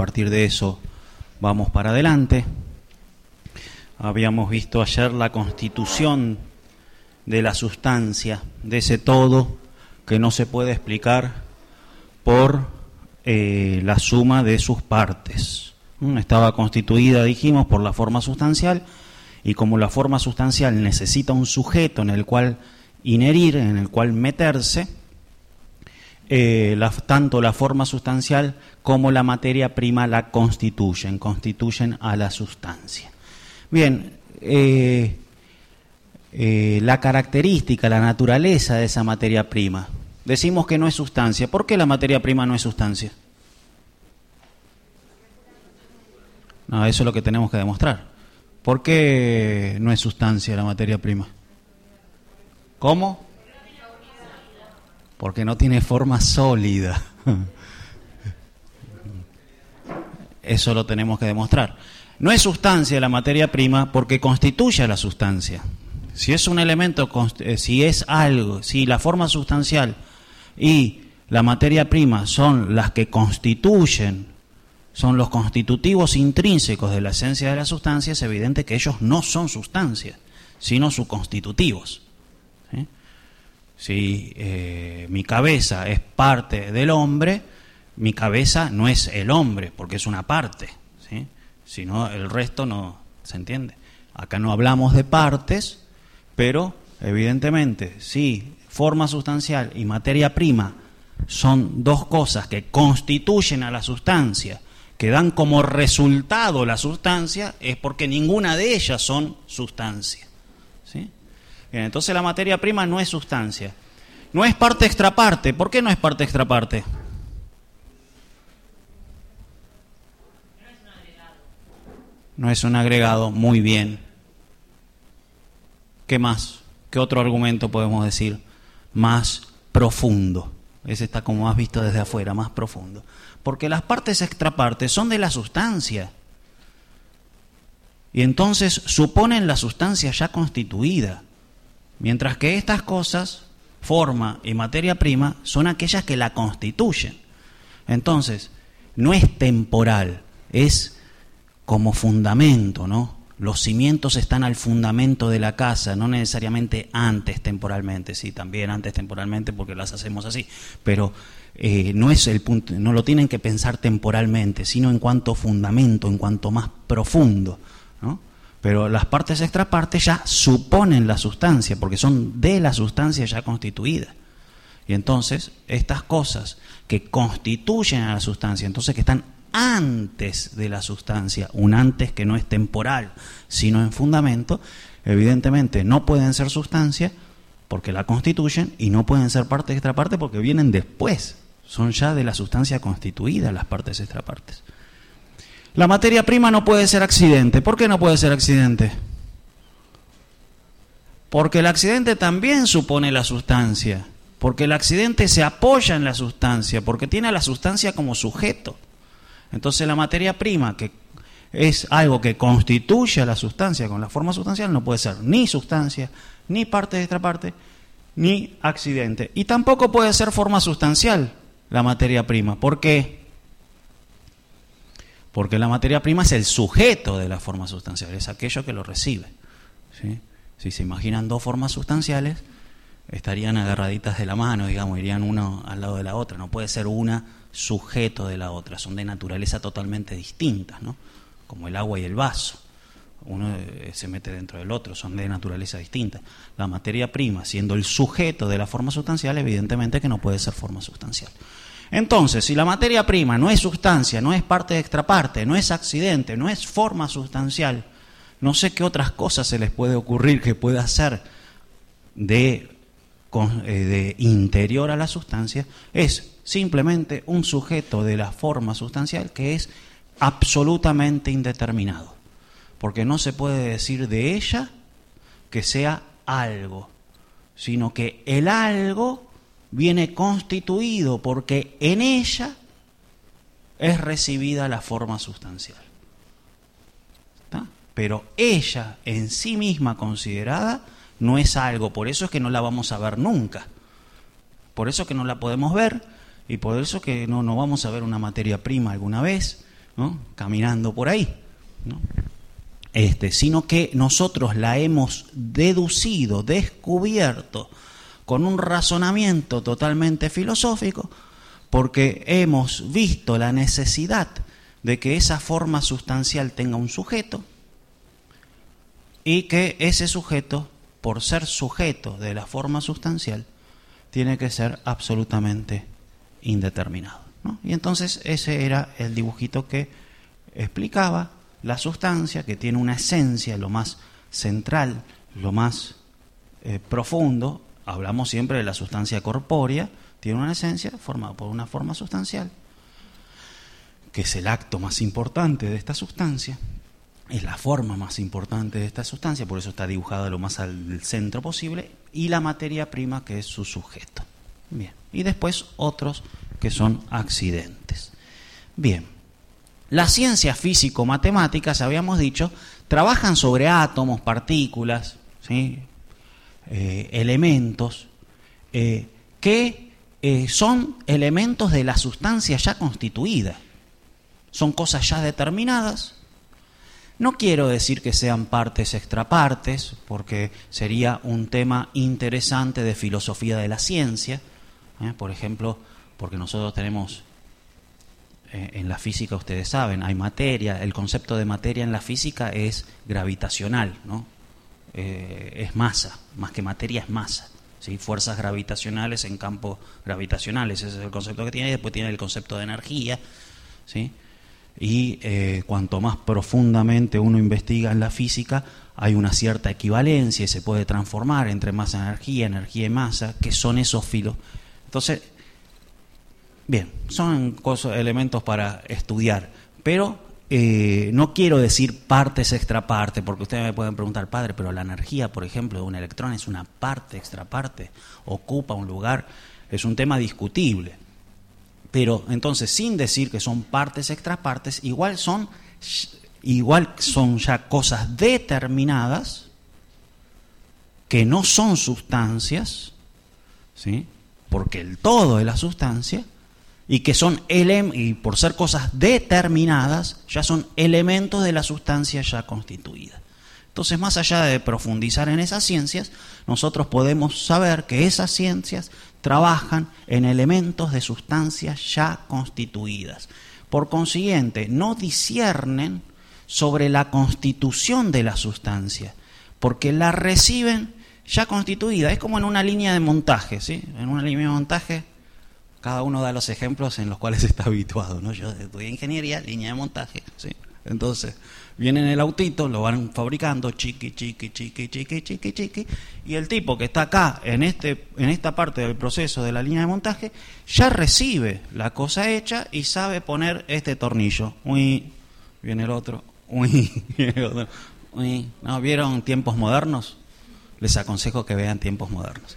partir de eso vamos para adelante. Habíamos visto ayer la constitución de la sustancia, de ese todo que no se puede explicar por la suma de sus partes. Estaba constituida, dijimos, por la forma sustancial, y como la forma sustancial necesita un sujeto en el cual inherir, en el cual meterse, tanto la forma sustancial como la materia prima la constituyen a la sustancia. Bien, la característica, la naturaleza de esa materia prima. Decimos que no es sustancia. ¿Por qué la materia prima no es sustancia? No, eso es lo que tenemos que demostrar. ¿Por qué no es sustancia la materia prima? ¿Cómo? Porque no tiene forma sólida. Eso lo tenemos que demostrar. No es sustancia la materia prima porque constituye a la sustancia. Si es un elemento, si es algo, si la forma sustancial y la materia prima son las que constituyen, son los constitutivos intrínsecos de la esencia de la sustancia, es evidente que ellos no son sustancias, sino sus constitutivos. ¿Sí? Si mi cabeza es parte del hombre, mi cabeza no es el hombre, porque es una parte, ¿sí? Si no, el resto no se entiende. Acá no hablamos de partes, pero evidentemente, si forma sustancial y materia prima son dos cosas que constituyen a la sustancia, que dan como resultado la sustancia, es porque ninguna de ellas son sustancia. ¿Sí? Bien, entonces la materia prima no es sustancia. No es parte extraparte. ¿Por qué no es parte extraparte? No es un agregado, muy bien. ¿Qué más? ¿Qué otro argumento podemos decir? Más profundo. Ese está como más visto desde afuera, más profundo. Porque las partes extrapartes son de la sustancia. Y entonces suponen la sustancia ya constituida. Mientras que estas cosas, forma y materia prima, son aquellas que la constituyen. Entonces, no es temporal, es como fundamento, ¿no? Los cimientos están al fundamento de la casa, no necesariamente antes temporalmente, sí, también antes temporalmente porque las hacemos así, pero no es el punto, no lo tienen que pensar temporalmente, sino en cuanto fundamento, en cuanto más profundo, ¿no? Pero las partes extrapartes ya suponen la sustancia, porque son de la sustancia ya constituida. Y entonces, estas cosas que constituyen a la sustancia, entonces que están antes de la sustancia, un antes que no es temporal, sino en fundamento, evidentemente no pueden ser sustancia porque la constituyen y no pueden ser parte extraparte porque vienen después, son ya de la sustancia constituida las partes extrapartes. La materia prima no puede ser accidente. ¿Por qué no puede ser accidente? Porque el accidente también supone la sustancia, porque el accidente se apoya en la sustancia, porque tiene a la sustancia como sujeto. Entonces la materia prima, que es algo que constituye a la sustancia con la forma sustancial, no puede ser ni sustancia, ni parte de extraparte, ni accidente. Y tampoco puede ser forma sustancial la materia prima. ¿Por qué? Porque la materia prima es el sujeto de la forma sustancial, es aquello que lo recibe. ¿Sí? Si se imaginan dos formas sustanciales, estarían agarraditas de la mano, digamos, irían uno al lado de la otra. No puede ser una sujeto de la otra, son de naturaleza totalmente distintas, ¿no? Como el agua y el vaso. Uno se mete dentro del otro, son de naturaleza distinta. La materia prima, siendo el sujeto de la forma sustancial, evidentemente que no puede ser forma sustancial. Entonces, si la materia prima no es sustancia, no es parte de extraparte, no es accidente, no es forma sustancial, no sé qué otras cosas se les puede ocurrir que pueda ser de interior a la sustancia, es simplemente un sujeto de la forma sustancial que es absolutamente indeterminado. Porque no se puede decir de ella que sea algo, sino que el algo viene constituido porque en ella es recibida la forma sustancial. ¿Está? Pero ella en sí misma considerada no es algo, por eso es que no la vamos a ver nunca. Por eso que no la podemos ver y por eso que no vamos a ver una materia prima alguna vez, ¿no?, caminando por ahí, ¿no?, sino que nosotros la hemos deducido, descubierto, con un razonamiento totalmente filosófico, porque hemos visto la necesidad de que esa forma sustancial tenga un sujeto y que ese sujeto, por ser sujeto de la forma sustancial, tiene que ser absolutamente indeterminado, ¿no? Y entonces ese era el dibujito que explicaba la sustancia, que tiene una esencia, lo más central, lo más profundo. Hablamos siempre de la sustancia corpórea, tiene una esencia formada por una forma sustancial, que es el acto más importante de esta sustancia, es la forma más importante de esta sustancia, por eso está dibujada lo más al centro posible, y la materia prima, que es su sujeto. Bien, y después otros que son accidentes. Bien, las ciencias físico-matemáticas, habíamos dicho, trabajan sobre átomos, partículas, ¿sí?, elementos, que son elementos de la sustancia ya constituida. Son cosas ya determinadas. No quiero decir que sean partes extrapartes, porque sería un tema interesante de filosofía de la ciencia. Por ejemplo, porque nosotros tenemos, en la física, ustedes saben, hay materia. El concepto de materia en la física es gravitacional, ¿no? Es masa, más que materia es masa, ¿sí? Fuerzas gravitacionales en campos gravitacionales, ese es el concepto que tiene. Y después tiene el concepto de energía, ¿sí? Y cuanto más profundamente uno investiga en la física, hay una cierta equivalencia y se puede transformar entre masa, energía y masa, que son esos filos. Entonces, bien, son elementos para estudiar, pero no quiero decir partes extraparte, porque ustedes me pueden preguntar, padre, pero la energía, por ejemplo, de un electrón es una parte extraparte, ocupa un lugar, es un tema discutible. Pero entonces, sin decir que son partes extrapartes, igual son ya cosas determinadas que no son sustancias, ¿sí?, porque el todo es la sustancia, y que son y por ser cosas determinadas, ya son elementos de la sustancia ya constituida. Entonces, más allá de profundizar en esas ciencias, nosotros podemos saber que esas ciencias trabajan en elementos de sustancias ya constituidas. Por consiguiente, no disciernen sobre la constitución de la sustancia, porque la reciben ya constituida. Es como en una línea de montaje, ¿sí? En una línea de montaje, cada uno da los ejemplos en los cuales está habituado, ¿no? Yo estudié ingeniería, línea de montaje, ¿sí? Entonces, vienen el autito, lo van fabricando, chiqui, y el tipo que está acá, en esta parte del proceso de la línea de montaje, ya recibe la cosa hecha y sabe poner este tornillo. Uy, viene el otro, uy, viene el otro, uy. ¿No vieron Tiempos Modernos? Les aconsejo que vean Tiempos Modernos.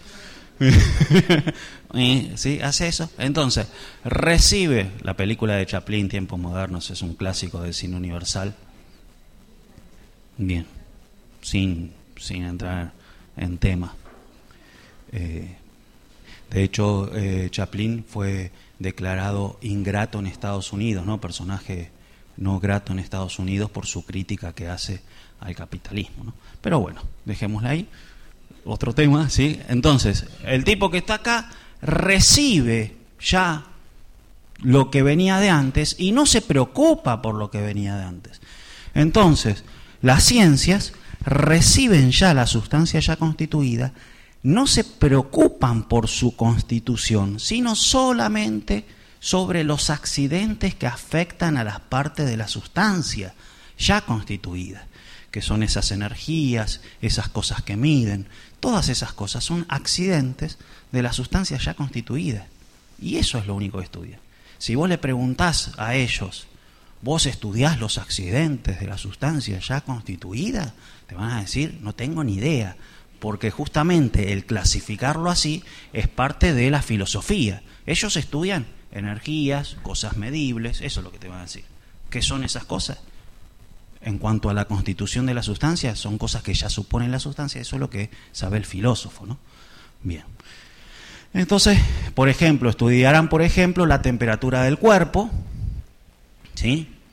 ¿Sí? Hace eso. Entonces, recibe la película de Chaplin, Tiempos Modernos, es un clásico del cine universal. Bien, sin entrar en tema. De hecho, Chaplin fue declarado ingrato en Estados Unidos, ¿no? Personaje no grato en Estados Unidos por su crítica que hace al capitalismo, ¿no? Pero bueno, dejémosla ahí. Otro tema, ¿sí? Entonces, el tipo que está acá recibe ya lo que venía de antes y no se preocupa por lo que venía de antes. Entonces, las ciencias reciben ya la sustancia ya constituida, no se preocupan por su constitución, sino solamente sobre los accidentes que afectan a las partes de la sustancia ya constituida, que son esas energías, esas cosas que miden. Todas esas cosas son accidentes de la sustancia ya constituida. Y eso es lo único que estudian. Si vos le preguntás a ellos, ¿vos estudiás los accidentes de la sustancia ya constituida? Te van a decir, no tengo ni idea. Porque justamente el clasificarlo así es parte de la filosofía. Ellos estudian energías, cosas medibles, eso es lo que te van a decir. ¿Qué son esas cosas? En cuanto a la constitución de la sustancia, son cosas que ya suponen la sustancia, eso es lo que sabe el filósofo, ¿no? Bien. Entonces, por ejemplo, estudiarán, por ejemplo, la temperatura del cuerpo, ¿sí?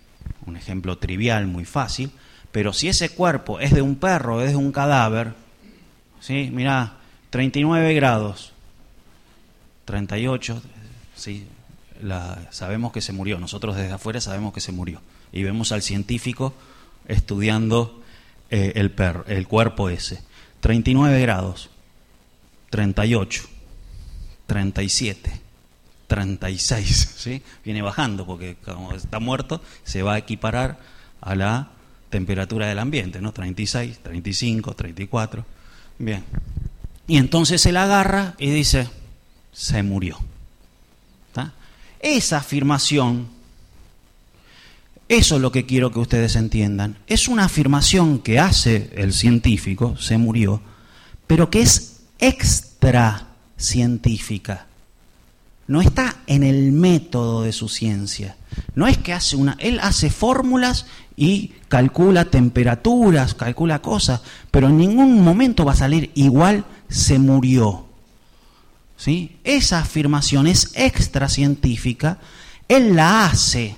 un ejemplo trivial, muy fácil, pero si ese cuerpo es de un perro, es de un cadáver, ¿sí? Mirá, 39 grados, 38, ¿sí? Sabemos que se murió, nosotros desde afuera sabemos que se murió, y vemos al científico estudiando el cuerpo ese. 39 grados, 38, 37, 36, ¿sí? Viene bajando porque como está muerto se va a equiparar a la temperatura del ambiente, ¿no? 36, 35, 34. Bien. Y entonces él agarra y dice, se murió. ¿Está? Esa afirmación, eso es lo que quiero que ustedes entiendan, es una afirmación que hace el científico, se murió, pero que es extra científica. No está en el método de su ciencia. No es que él hace fórmulas y calcula temperaturas, calcula cosas, pero en ningún momento va a salir igual se murió. ¿Sí? Esa afirmación es extra científica. Él la hace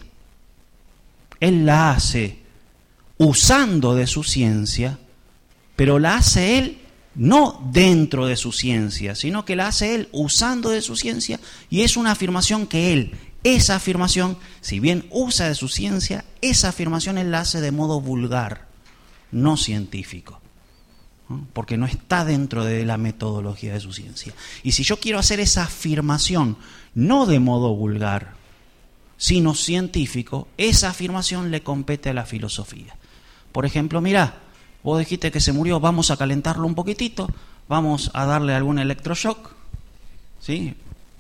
usando de su ciencia, pero la hace él no dentro de su ciencia, sino que la hace él usando de su ciencia, y es una afirmación que esa afirmación, si bien usa de su ciencia, esa afirmación él la hace de modo vulgar, no científico, ¿no? Porque no está dentro de la metodología de su ciencia. Y si yo quiero hacer esa afirmación no de modo vulgar, sino científico, esa afirmación le compete a la filosofía. Por ejemplo, mirá, vos dijiste que se murió, vamos a calentarlo un poquitito, vamos a darle algún electroshock, ¿sí?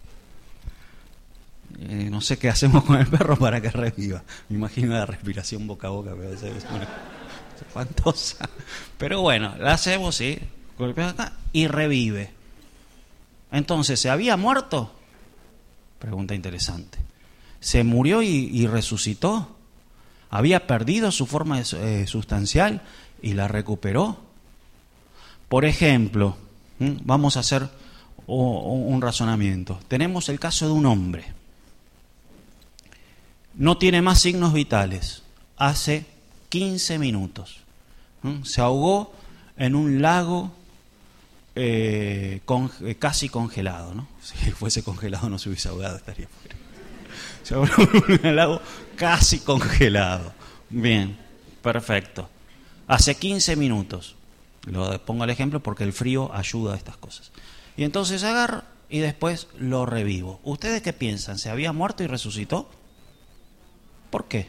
No sé qué hacemos con el perro para que reviva. Me imagino la respiración boca a boca, pero es espantosa. Pero bueno, la hacemos, ¿sí? Golpea acá y revive. Entonces, ¿se había muerto? Pregunta interesante. ¿Se murió y resucitó? ¿Había perdido su forma sustancial y la recuperó? Por ejemplo, vamos a hacer un razonamiento. Tenemos el caso de un hombre. No tiene más signos vitales. Hace 15 minutos. Se ahogó en un lago casi congelado, ¿no? Si fuese congelado no se hubiese ahogado, estaría fuera. Se ahogó en un lago casi congelado. Bien, perfecto. Hace 15 minutos. Lo pongo el ejemplo porque el frío ayuda a estas cosas. Y entonces agarro y después lo revivo. ¿Ustedes qué piensan? ¿Se había muerto y resucitó? ¿Por qué?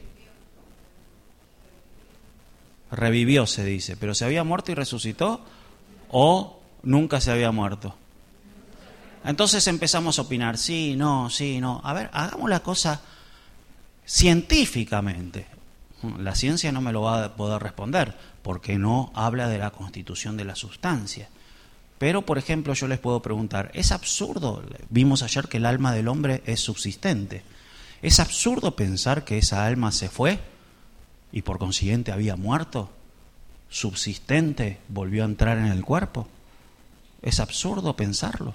Revivió, se dice, pero ¿se había muerto y resucitó o nunca se había muerto? Entonces empezamos a opinar, sí, no. A ver, hagamos la cosa científicamente. La ciencia no me lo va a poder responder porque no habla de la constitución de la sustancia. Pero, por ejemplo, yo les puedo preguntar, ¿es absurdo? Vimos ayer que el alma del hombre es subsistente. ¿Es absurdo pensar que esa alma se fue y por consiguiente había muerto? Subsistente, volvió a entrar en el cuerpo. ¿Es absurdo pensarlo?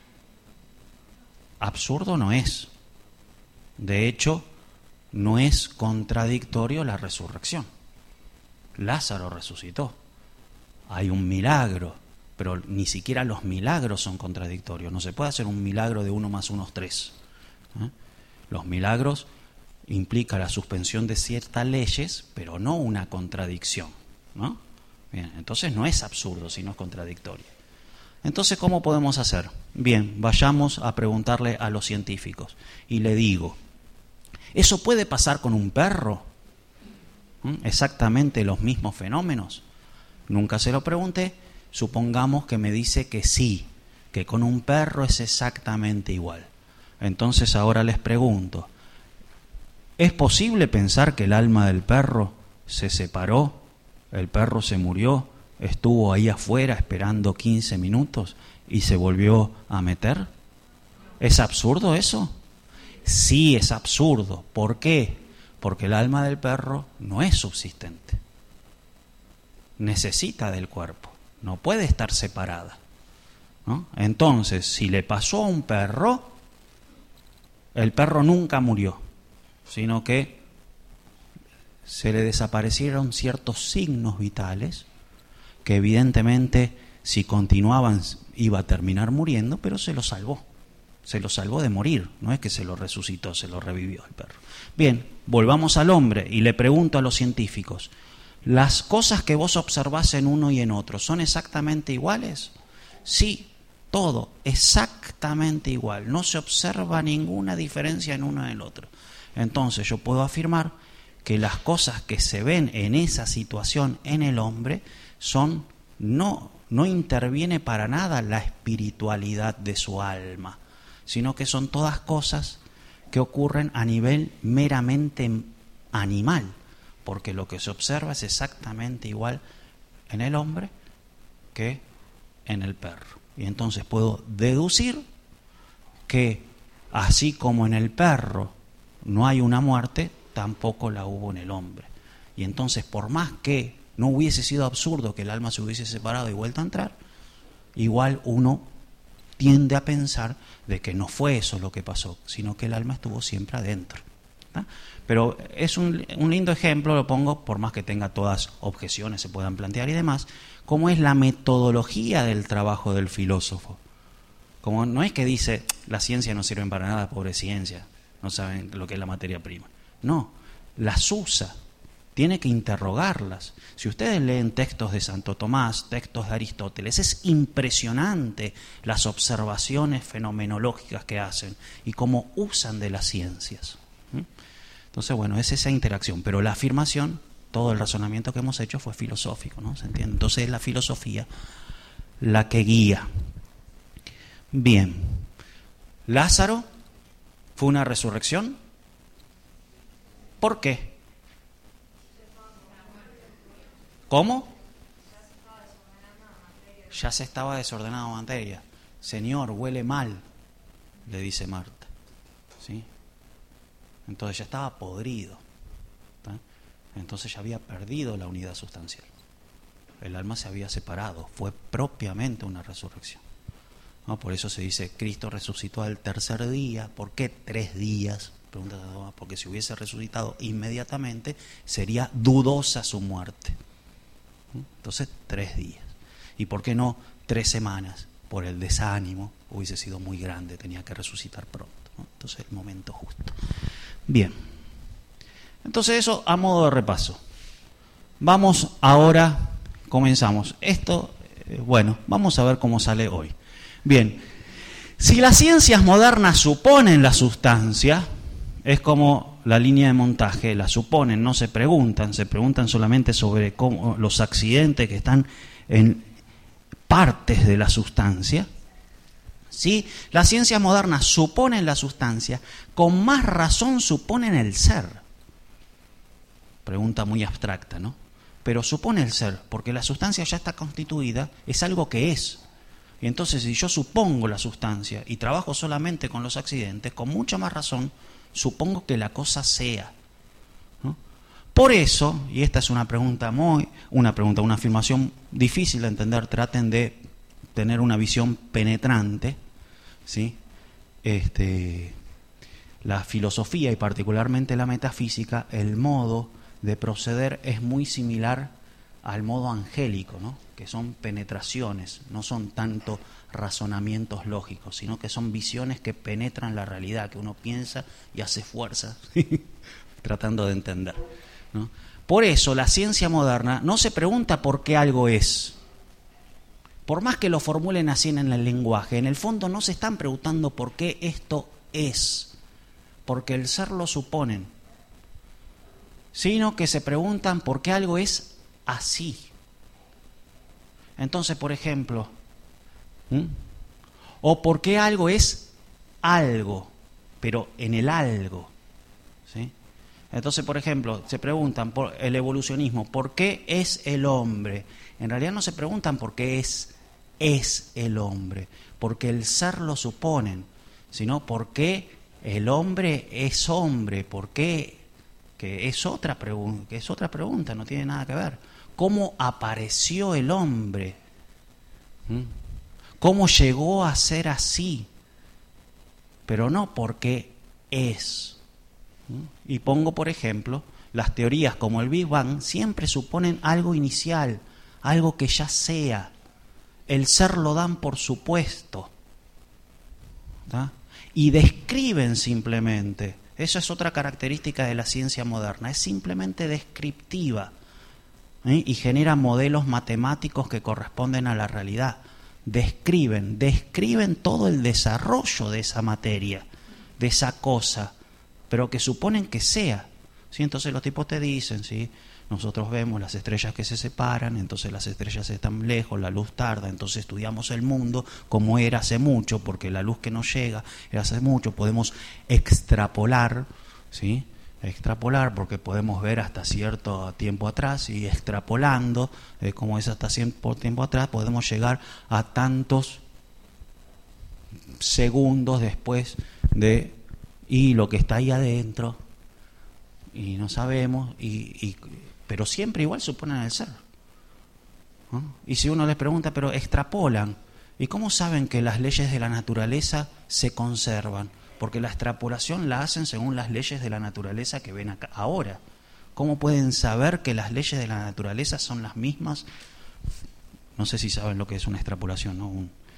Absurdo no es. De hecho, no es contradictorio la resurrección. Lázaro resucitó. Hay un milagro, pero ni siquiera los milagros son contradictorios. No se puede hacer un milagro de 1 más 1 es 3. Los milagros implican la suspensión de ciertas leyes, pero no una contradicción, ¿no? Bien, entonces no es absurdo, sino es contradictorio. Entonces, ¿cómo podemos hacer? Bien, vayamos a preguntarle a los científicos. Y le digo, ¿eso puede pasar con un perro? ¿Exactamente los mismos fenómenos? Nunca se lo pregunté. Supongamos que me dice que sí, que con un perro es exactamente igual. Entonces ahora les pregunto, ¿es posible pensar que el alma del perro se separó, el perro se murió, estuvo ahí afuera esperando 15 minutos y se volvió a meter? ¿Es absurdo eso? Sí, es absurdo. ¿Por qué? Porque el alma del perro no es subsistente. Necesita del cuerpo, no puede estar separada, ¿no? Entonces, si le pasó a un perro, el perro nunca murió, sino que se le desaparecieron ciertos signos vitales que evidentemente si continuaban iba a terminar muriendo, pero se lo salvó. Se lo salvó de morir, no es que se lo resucitó, se lo revivió el perro. Bien, volvamos al hombre y le pregunto a los científicos, ¿las cosas que vos observás en uno y en otro son exactamente iguales? Sí, todo exactamente igual, no se observa ninguna diferencia en uno y en el otro. Entonces yo puedo afirmar que las cosas que se ven en esa situación en el hombre son, no interviene para nada la espiritualidad de su alma, sino que son todas cosas que ocurren a nivel meramente animal, porque lo que se observa es exactamente igual en el hombre que en el perro. Y entonces puedo deducir que así como en el perro no hay una muerte, tampoco la hubo en el hombre. Y entonces, por más que no hubiese sido absurdo que el alma se hubiese separado y vuelto a entrar, igual uno tiende a pensar de que no fue eso lo que pasó, sino que el alma estuvo siempre adentro. ¿Tá? Pero es un lindo ejemplo, lo pongo, por más que tenga todas objeciones se puedan plantear y demás, cómo es la metodología del trabajo del filósofo. Como no es que dice, la ciencia no sirve para nada, pobre ciencia, no saben lo que es la materia prima. No, las usa, tiene que interrogarlas. Si ustedes leen textos de Santo Tomás, textos de Aristóteles, es impresionante las observaciones fenomenológicas que hacen y cómo usan de las ciencias. Entonces, bueno, es esa interacción, pero la afirmación, todo el razonamiento que hemos hecho fue filosófico, ¿no? ¿Se entiende? Entonces es la filosofía la que guía. Bien, Lázaro fue una resurrección. ¿Por qué? ¿Cómo? Ya se estaba desordenando materia. Señor, huele mal, le dice Marta. ¿Sí? Entonces ya estaba podrido. ¿Tá? Entonces ya había perdido la unidad sustancial. El alma se había separado. Fue propiamente una resurrección. ¿No? Por eso se dice, Cristo resucitó al tercer día. ¿Por qué 3 días? Pregunta a Tomás, porque si hubiese resucitado inmediatamente, sería dudosa su muerte. Entonces 3 días. ¿Y por qué no 3 semanas? Por el desánimo, hubiese sido muy grande, tenía que resucitar pronto, ¿no? Entonces el momento justo. Bien, entonces eso a modo de repaso. Vamos ahora, comenzamos. Esto, bueno, vamos a ver cómo sale hoy. Bien, si las ciencias modernas suponen la sustancia, es como la línea de montaje, la suponen, no se preguntan solamente sobre cómo los accidentes que están en partes de la sustancia. ¿Sí? Las ciencias modernas suponen la sustancia, con más razón suponen el ser. Pregunta muy abstracta, ¿no? Pero supone el ser, porque la sustancia ya está constituida, es algo que es. Y entonces si yo supongo la sustancia y trabajo solamente con los accidentes, con mucha más razón supongo que la cosa sea, ¿no? Por eso, y esta es una afirmación difícil de entender, traten de tener una visión penetrante, ¿sí? La filosofía y particularmente la metafísica, el modo de proceder es muy similar al modo angélico, ¿no? Que son penetraciones, no son tanto razonamientos lógicos, sino que son visiones que penetran la realidad, que uno piensa y hace fuerza tratando de entender, ¿no? Por eso la ciencia moderna no se pregunta por qué algo es. Por más que lo formulen así en el lenguaje, en el fondo no se están preguntando por qué esto es, porque el ser lo suponen, sino que se preguntan por qué algo es así. Entonces, por ejemplo, o por qué algo es algo, pero en el algo, ¿sí? Entonces, por ejemplo, se preguntan por el evolucionismo, ¿por qué es el hombre? En realidad no se preguntan por qué es el hombre, porque el ser lo suponen, sino por qué el hombre es hombre, por qué, que es otra pregunta, no tiene nada que ver. ¿Cómo apareció el hombre? ¿Cómo llegó a ser así? Pero no porque es. Y pongo, por ejemplo, las teorías como el Big Bang siempre suponen algo inicial, algo que ya sea. El ser lo dan por supuesto. ¿Tá? Y describen simplemente. Esa es otra característica de la ciencia moderna. Es simplemente descriptiva. Y genera modelos matemáticos que corresponden a la realidad. Describen todo el desarrollo de esa materia, de esa cosa, pero que suponen que sea. ¿Sí? Entonces los tipos te dicen, ¿sí? Nosotros vemos las estrellas que se separan, entonces las estrellas están lejos, la luz tarda, entonces estudiamos el mundo como era hace mucho, porque la luz que nos llega era hace mucho, podemos extrapolar, ¿sí? Extrapolar porque podemos ver hasta cierto tiempo atrás, y extrapolando, como es hasta cierto tiempo atrás, podemos llegar a tantos segundos después de, y lo que está ahí adentro, y no sabemos, pero siempre igual suponen el ser, ¿no? Y si uno les pregunta, pero extrapolan, ¿y cómo saben que las leyes de la naturaleza se conservan? Porque la extrapolación la hacen según las leyes de la naturaleza que ven acá ahora. ¿Cómo pueden saber que las leyes de la naturaleza son las mismas? No sé si saben lo que es una extrapolación, ¿no?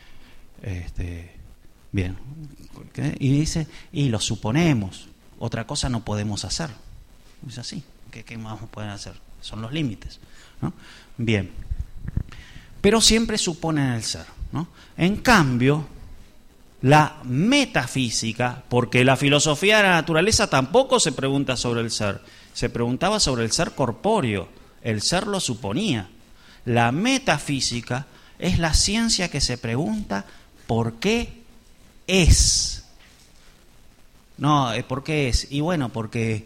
Bien. Y dice, y lo suponemos, otra cosa no podemos hacer. Es así. ¿Qué más pueden hacer? Son los límites, ¿no? Bien. Pero siempre suponen el ser, ¿no? En cambio, la metafísica, porque la filosofía de la naturaleza tampoco se pregunta sobre el ser, se preguntaba sobre el ser corpóreo, el ser lo suponía. La metafísica es la ciencia que se pregunta ¿por qué es? No, ¿por qué es? Y bueno, porque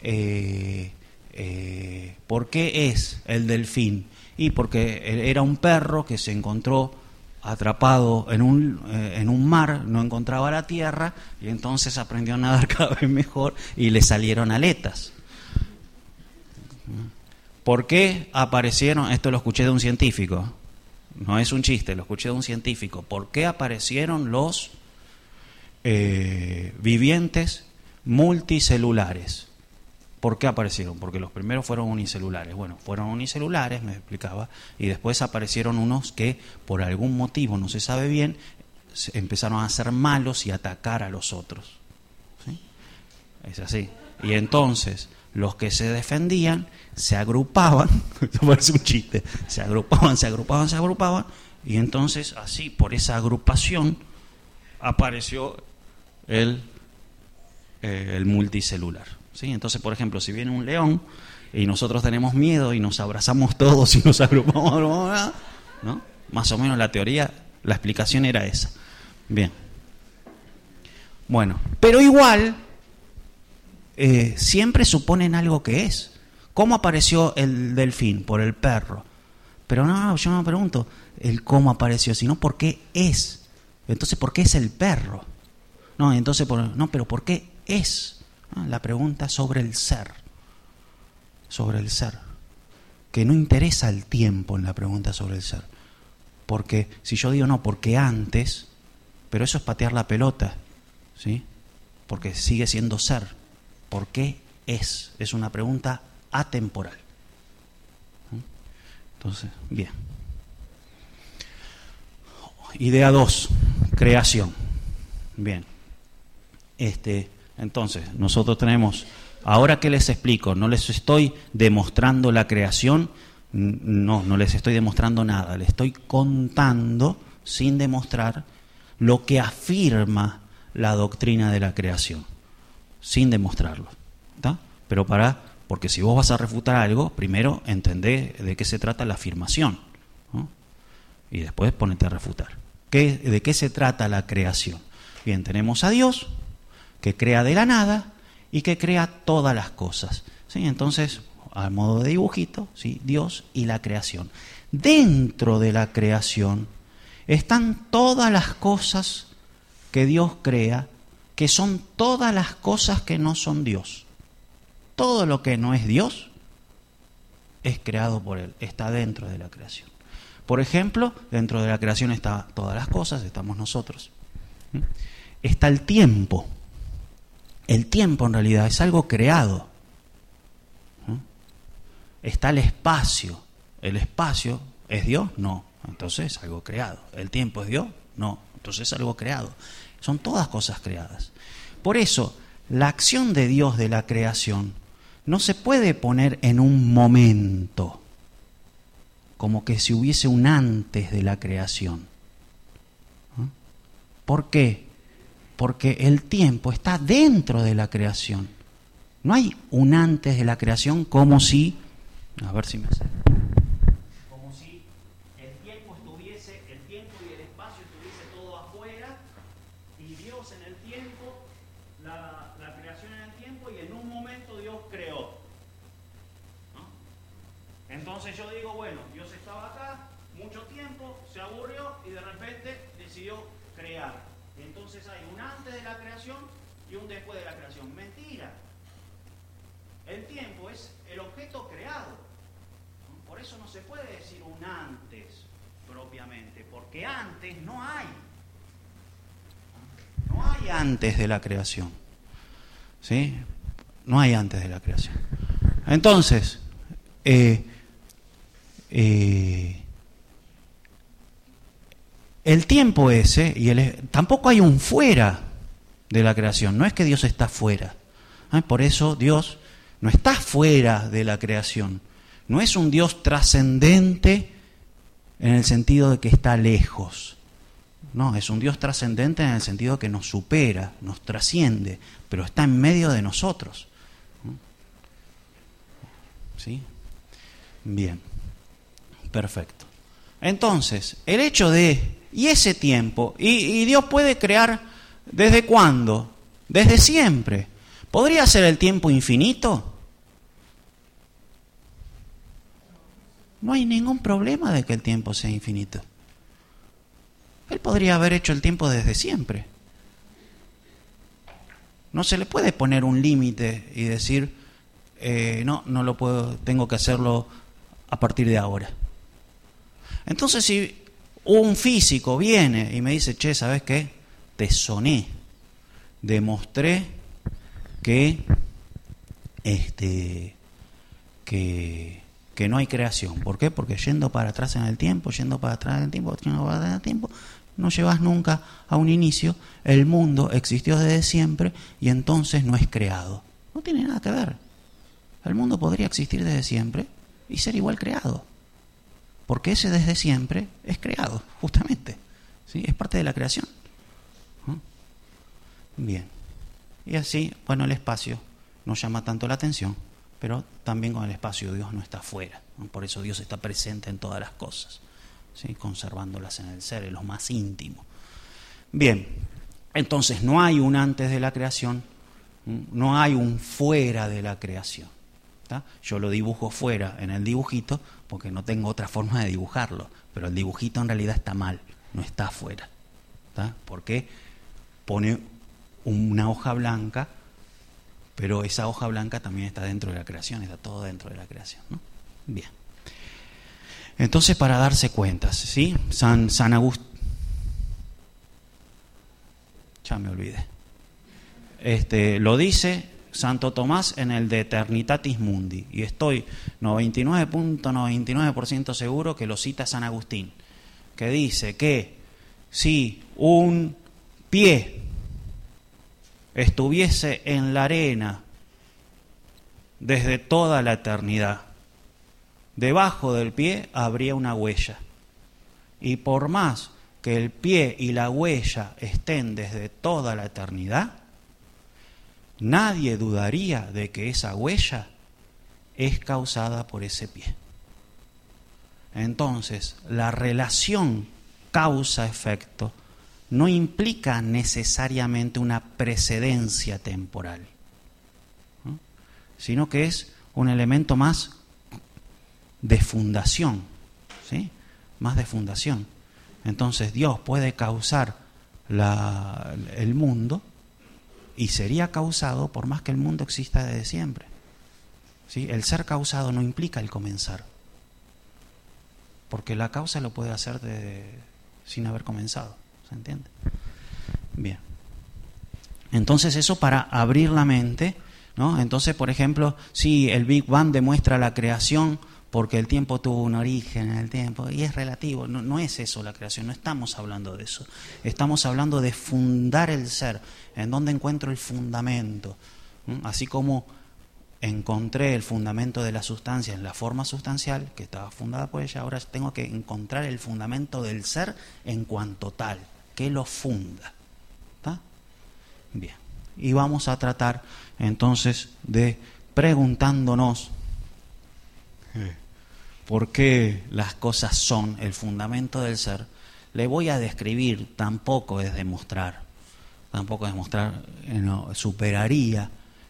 ¿por qué es el delfín? Y porque era un perro que se encontró atrapado en un mar, no encontraba la tierra, y entonces aprendió a nadar cada vez mejor y le salieron aletas. ¿Por qué aparecieron? Esto lo escuché de un científico, no es un chiste, lo escuché de un científico. ¿Por qué aparecieron los vivientes multicelulares? ¿Por qué aparecieron? Porque los primeros fueron unicelulares. Bueno, fueron unicelulares, me explicaba, y después aparecieron unos que, por algún motivo, no se sabe bien, empezaron a ser malos y atacar a los otros. ¿Sí? Es así. Y entonces, los que se defendían se agrupaban, esto parece un chiste, se agrupaban, y entonces, así, por esa agrupación, apareció el multicelular. ¿Sí? Entonces, por ejemplo, si viene un león y nosotros tenemos miedo y nos abrazamos todos y nos agrupamos, ¿no? Más o menos la teoría, la explicación era esa. Bien. Bueno, pero igual siempre suponen algo que es. ¿Cómo apareció el delfín? Por el perro. Pero no, yo no me pregunto el cómo apareció, sino por qué es. Entonces, ¿por qué es el perro? No, entonces, pero ¿por qué es? La pregunta sobre el ser, que no interesa el tiempo en la pregunta sobre el ser, porque si yo digo no, porque antes, pero eso es patear la pelota, ¿sí? Porque sigue siendo ser. ¿Por qué es? Es una pregunta atemporal. Entonces, bien. Idea 2, creación. Bien. Entonces, nosotros tenemos, ahora que les explico, no les estoy demostrando la creación, no les estoy demostrando nada, les estoy contando, sin demostrar, lo que afirma la doctrina de la creación, sin demostrarlo, ¿está? Pero porque si vos vas a refutar algo, primero entendé de qué se trata la afirmación, ¿no? Y después ponete a refutar. ¿De qué se trata la creación? Bien, tenemos a Dios, que crea de la nada y que crea todas las cosas. ¿Sí? Entonces, al modo de dibujito, ¿sí? Dios y la creación. Dentro de la creación están todas las cosas que Dios crea, que son todas las cosas que no son Dios. Todo lo que no es Dios es creado por Él, está dentro de la creación. Por ejemplo, dentro de la creación están todas las cosas, estamos nosotros. Está el tiempo. El tiempo en realidad es algo creado. está el espacio. ¿El espacio es Dios? No. Entonces es algo creado. ¿El tiempo es Dios? No. Entonces es algo creado. Son todas cosas creadas. Por eso, la acción de Dios de la creación no se puede poner en un momento, como que si hubiese un antes de la creación. ¿Ah? ¿Por qué? Porque el tiempo está dentro de la creación. No hay un antes de la creación como si, a ver si me hace, como si el tiempo y el espacio estuviese todo afuera y Dios en el tiempo, la creación en el tiempo, y en un momento Dios creó. ¿No? Entonces yo digo, bueno, Dios estaba acá mucho tiempo, se aburrió y de repente decidió crear. Y entonces hay un antes de la creación y un después de la creación. Mentira. El tiempo es el objeto creado. Por eso no se puede decir un antes propiamente, porque antes no hay. No hay antes de la creación. ¿Sí? No hay antes de la creación. Entonces, el tiempo ese, tampoco hay un fuera de la creación. No es que Dios está fuera. Por eso Dios no está fuera de la creación. No es un Dios trascendente en el sentido de que está lejos. No, es un Dios trascendente en el sentido de que nos supera, nos trasciende, pero está en medio de nosotros. ¿Sí? Bien, perfecto. Entonces, el hecho de, y ese tiempo, y Dios puede crear, ¿desde cuándo? Desde siempre. ¿Podría ser el tiempo infinito? No hay ningún problema de que el tiempo sea infinito. Él podría haber hecho el tiempo desde siempre. No se le puede poner un límite y decir, no lo puedo, tengo que hacerlo a partir de ahora. Entonces, si un físico viene y me dice, che, ¿sabes qué? Te soné, demostré que no hay creación. ¿Por qué? Porque yendo para atrás en el tiempo, no llevas nunca a un inicio, el mundo existió desde siempre y entonces no es creado. No tiene nada que ver. El mundo podría existir desde siempre y ser igual creado. Porque ese desde siempre es creado, justamente. ¿Sí? Es parte de la creación. ¿No? Bien. Y así, bueno, el espacio no llama tanto la atención, pero también con el espacio Dios no está fuera, ¿no? Por eso Dios está presente en todas las cosas, ¿sí? Conservándolas en el ser, en lo más íntimo. Bien, entonces no hay un antes de la creación, no hay un fuera de la creación. ¿Tá? Yo lo dibujo fuera en el dibujito porque no tengo otra forma de dibujarlo, pero el dibujito en realidad está mal, no está fuera. ¿Tá? Porque pone una hoja blanca, pero esa hoja blanca también está dentro de la creación, está todo dentro de la creación, ¿no? Bien. Entonces, para darse cuentas, ¿sí? San Agustín. Ya me olvidé. Lo dice Santo Tomás en el De Eternitatis Mundi, y estoy 99.99% seguro que lo cita San Agustín, que dice que si un pie estuviese en la arena desde toda la eternidad, debajo del pie habría una huella. Y por más que el pie y la huella estén desde toda la eternidad, nadie dudaría de que esa huella es causada por ese pie. Entonces, la relación causa-efecto no implica necesariamente una precedencia temporal, ¿no? Sino que es un elemento más de fundación, ¿sí? Más de fundación. Entonces Dios puede causar el mundo y sería causado por más que el mundo exista desde siempre, ¿sí? El ser causado no implica el comenzar, porque la causa lo puede hacer sin haber comenzado. ¿Se entiende? Bien. Entonces eso para abrir la mente ¿no? Entonces, por ejemplo, sí, el Big Bang demuestra la creación porque el tiempo tuvo un origen en el tiempo, y es relativo. No, no es eso la creación, no estamos hablando de eso. Estamos hablando de fundar el ser, en donde encuentro el fundamento. Así como encontré el fundamento de la sustancia en la forma sustancial, que estaba fundada por ella, ahora tengo que encontrar el fundamento del ser en cuanto tal, que lo funda. ¿Está? Bien. Y vamos a tratar entonces de preguntándonos por qué las cosas son el fundamento del ser. Le voy a describir, tampoco es demostrar, no, superaría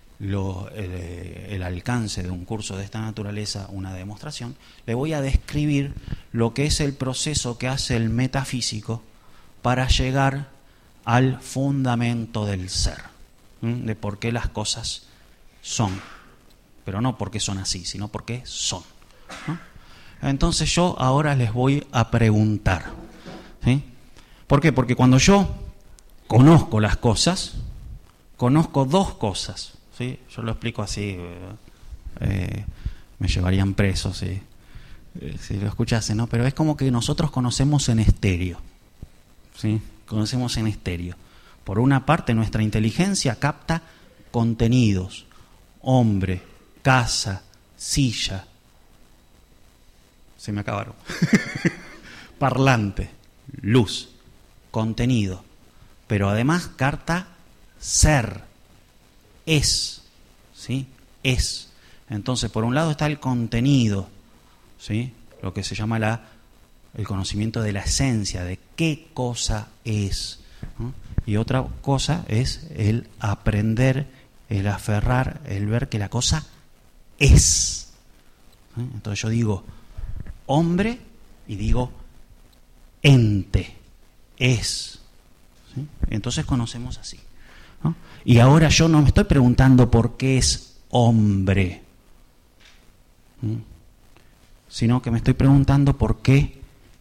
el alcance de un curso de esta naturaleza, una demostración. Le voy a describir lo que es el proceso que hace el metafísico para llegar al fundamento del ser, de por qué las cosas son, pero no porque son así, sino porque son, ¿no? Entonces yo ahora les voy a preguntar, ¿sí? ¿Por qué? Porque cuando yo conozco las cosas, conozco dos cosas, ¿sí? Yo lo explico así, me llevarían preso si lo escuchasen, ¿no? Pero es como que nosotros conocemos en estéreo, ¿sí? Conocemos en estéreo. Por una parte, nuestra inteligencia capta contenidos: hombre, casa, silla. Se me acabaron. Parlante, luz, contenido. Pero además capta ser, es, ¿sí? Es. Entonces, por un lado está el contenido, ¿sí? Lo que se llama el conocimiento de la esencia, de qué cosa es, ¿no? Y otra cosa es el aprender, el aferrar, el ver que la cosa es. Entonces yo digo hombre y digo ente, es. ¿Sí? Entonces conocemos así, ¿no? Y ahora yo no me estoy preguntando por qué es hombre, sino que me estoy preguntando por qué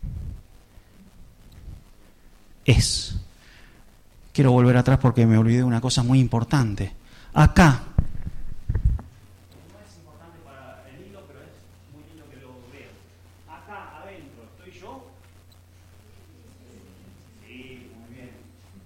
es. Quiero volver atrás porque me olvidé de una cosa muy importante. Acá, no es importante para el hilo, pero es muy lindo que lo vean. Acá adentro, ¿estoy yo? Sí, muy bien.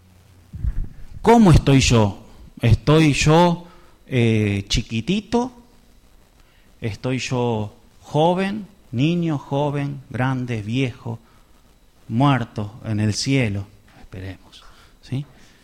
¿Cómo estoy yo? ¿Estoy yo chiquitito? ¿Estoy yo joven, niño, joven, grande, viejo, muerto, en el cielo? Esperemos, ¿sí?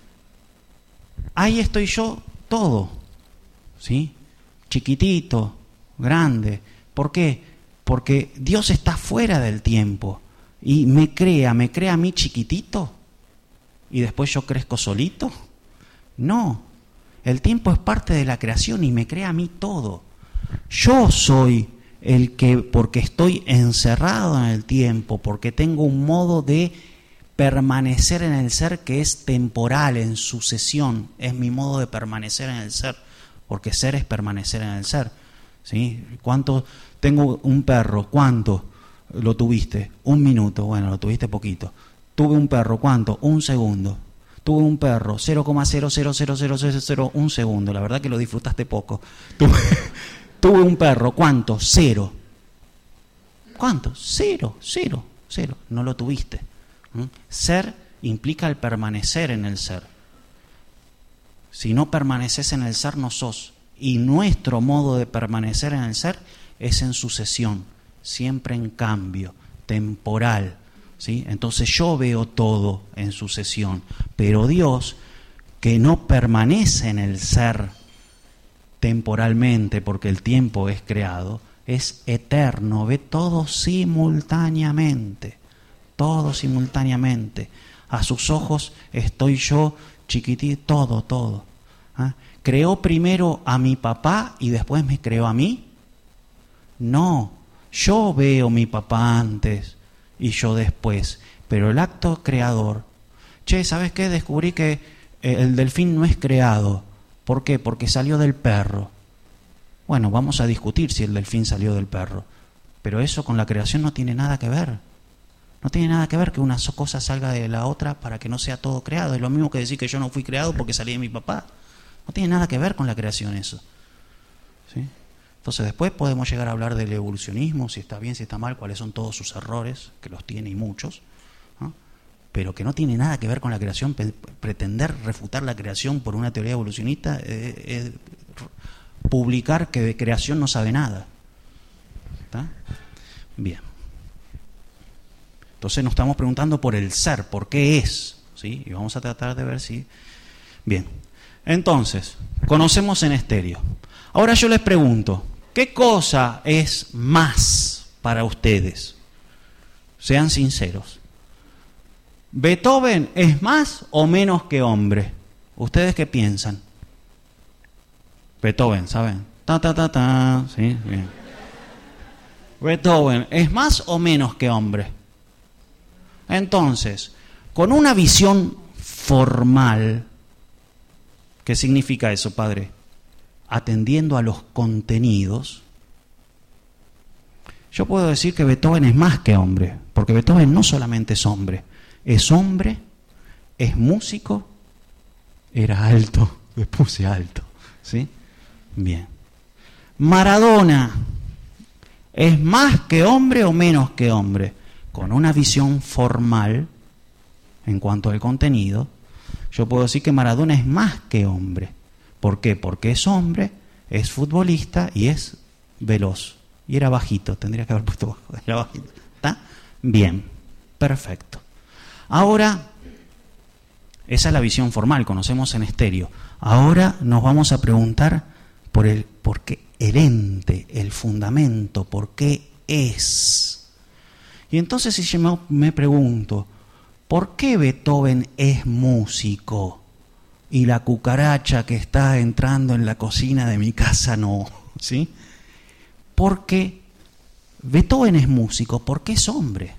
Ahí estoy yo todo, ¿sí? Chiquitito, grande. ¿Por qué? Porque Dios está fuera del tiempo y me crea a mí chiquitito y después yo crezco solito. No, el tiempo es parte de la creación y me crea a mí todo. Yo soy el que, porque estoy encerrado en el tiempo, porque tengo un modo de permanecer en el ser que es temporal, en sucesión, es mi modo de permanecer en el ser, porque ser es permanecer en el ser, ¿sí? ¿Cuánto? Tengo un perro, ¿cuánto lo tuviste? 1 minuto, bueno, lo tuviste poquito. Tuve un perro, ¿cuánto? 1 segundo. Tuve un perro, 0,0000001 segundo, la verdad que lo disfrutaste poco. Tuve un perro, ¿cuánto? 0. ¿Cuánto? 0, no lo tuviste. Ser implica el permanecer en el ser. Si no permaneces en el ser, no sos. Y nuestro modo de permanecer en el ser es en sucesión, siempre en cambio, temporal, ¿sí? Entonces yo veo todo en sucesión, pero Dios, que no permanece en el ser temporalmente, porque el tiempo es creado, es eterno, ve todo simultáneamente. Todo simultáneamente. A sus ojos estoy yo chiquitito, todo. ¿Ah? ¿Creó primero a mi papá y después me creó a mí? No, yo veo a mi papá antes y yo después. Pero el acto creador... Che, ¿sabes qué? Descubrí que el delfín no es creado. ¿Por qué? Porque salió del perro. Bueno, vamos a discutir si el delfín salió del perro. Pero eso con la creación no tiene nada que ver. No tiene nada que ver que una cosa salga de la otra para que no sea todo creado. Es lo mismo que decir que yo no fui creado porque salí de mi papá. No tiene nada que ver con la creación eso. ¿sí? Entonces después podemos llegar a hablar del evolucionismo, si está bien, si está mal, cuáles son todos sus errores, que los tiene y muchos, ¿no? Pero que no tiene nada que ver con la creación. Pretender refutar la creación por una teoría evolucionista es publicar que de creación no sabe nada. ¿Está? Bien. Entonces nos estamos preguntando por el ser, por qué es, ¿sí? Y vamos a tratar de ver si... Bien. Entonces, conocemos en estéreo. Ahora yo les pregunto, ¿qué cosa es más para ustedes? Sean sinceros. ¿Beethoven es más o menos que hombre? ¿Ustedes qué piensan? Beethoven, ¿saben? Ta, ta, ta, ta. Sí, bien. Beethoven, ¿es más o menos que hombre? Entonces, con una visión formal, ¿qué significa eso, padre? Atendiendo a los contenidos, yo puedo decir que Beethoven es más que hombre, porque Beethoven no solamente es hombre, es músico, era alto, le puse alto, ¿sí? Bien. Maradona, ¿es más que hombre o menos que hombre? Con una visión formal, en cuanto al contenido, yo puedo decir que Maradona es más que hombre. ¿Por qué? Porque es hombre, es futbolista y es veloz. Y era bajito, tendría que haber puesto bajo, era bajito. ¿Está? Bien, perfecto. Ahora, esa es la visión formal, conocemos en estéreo. Ahora nos vamos a preguntar por qué el ente, el fundamento, por qué es. Y entonces si yo me pregunto, ¿por qué Beethoven es músico y la cucaracha que está entrando en la cocina de mi casa no? ¿Sí? Porque Beethoven es músico, porque es hombre.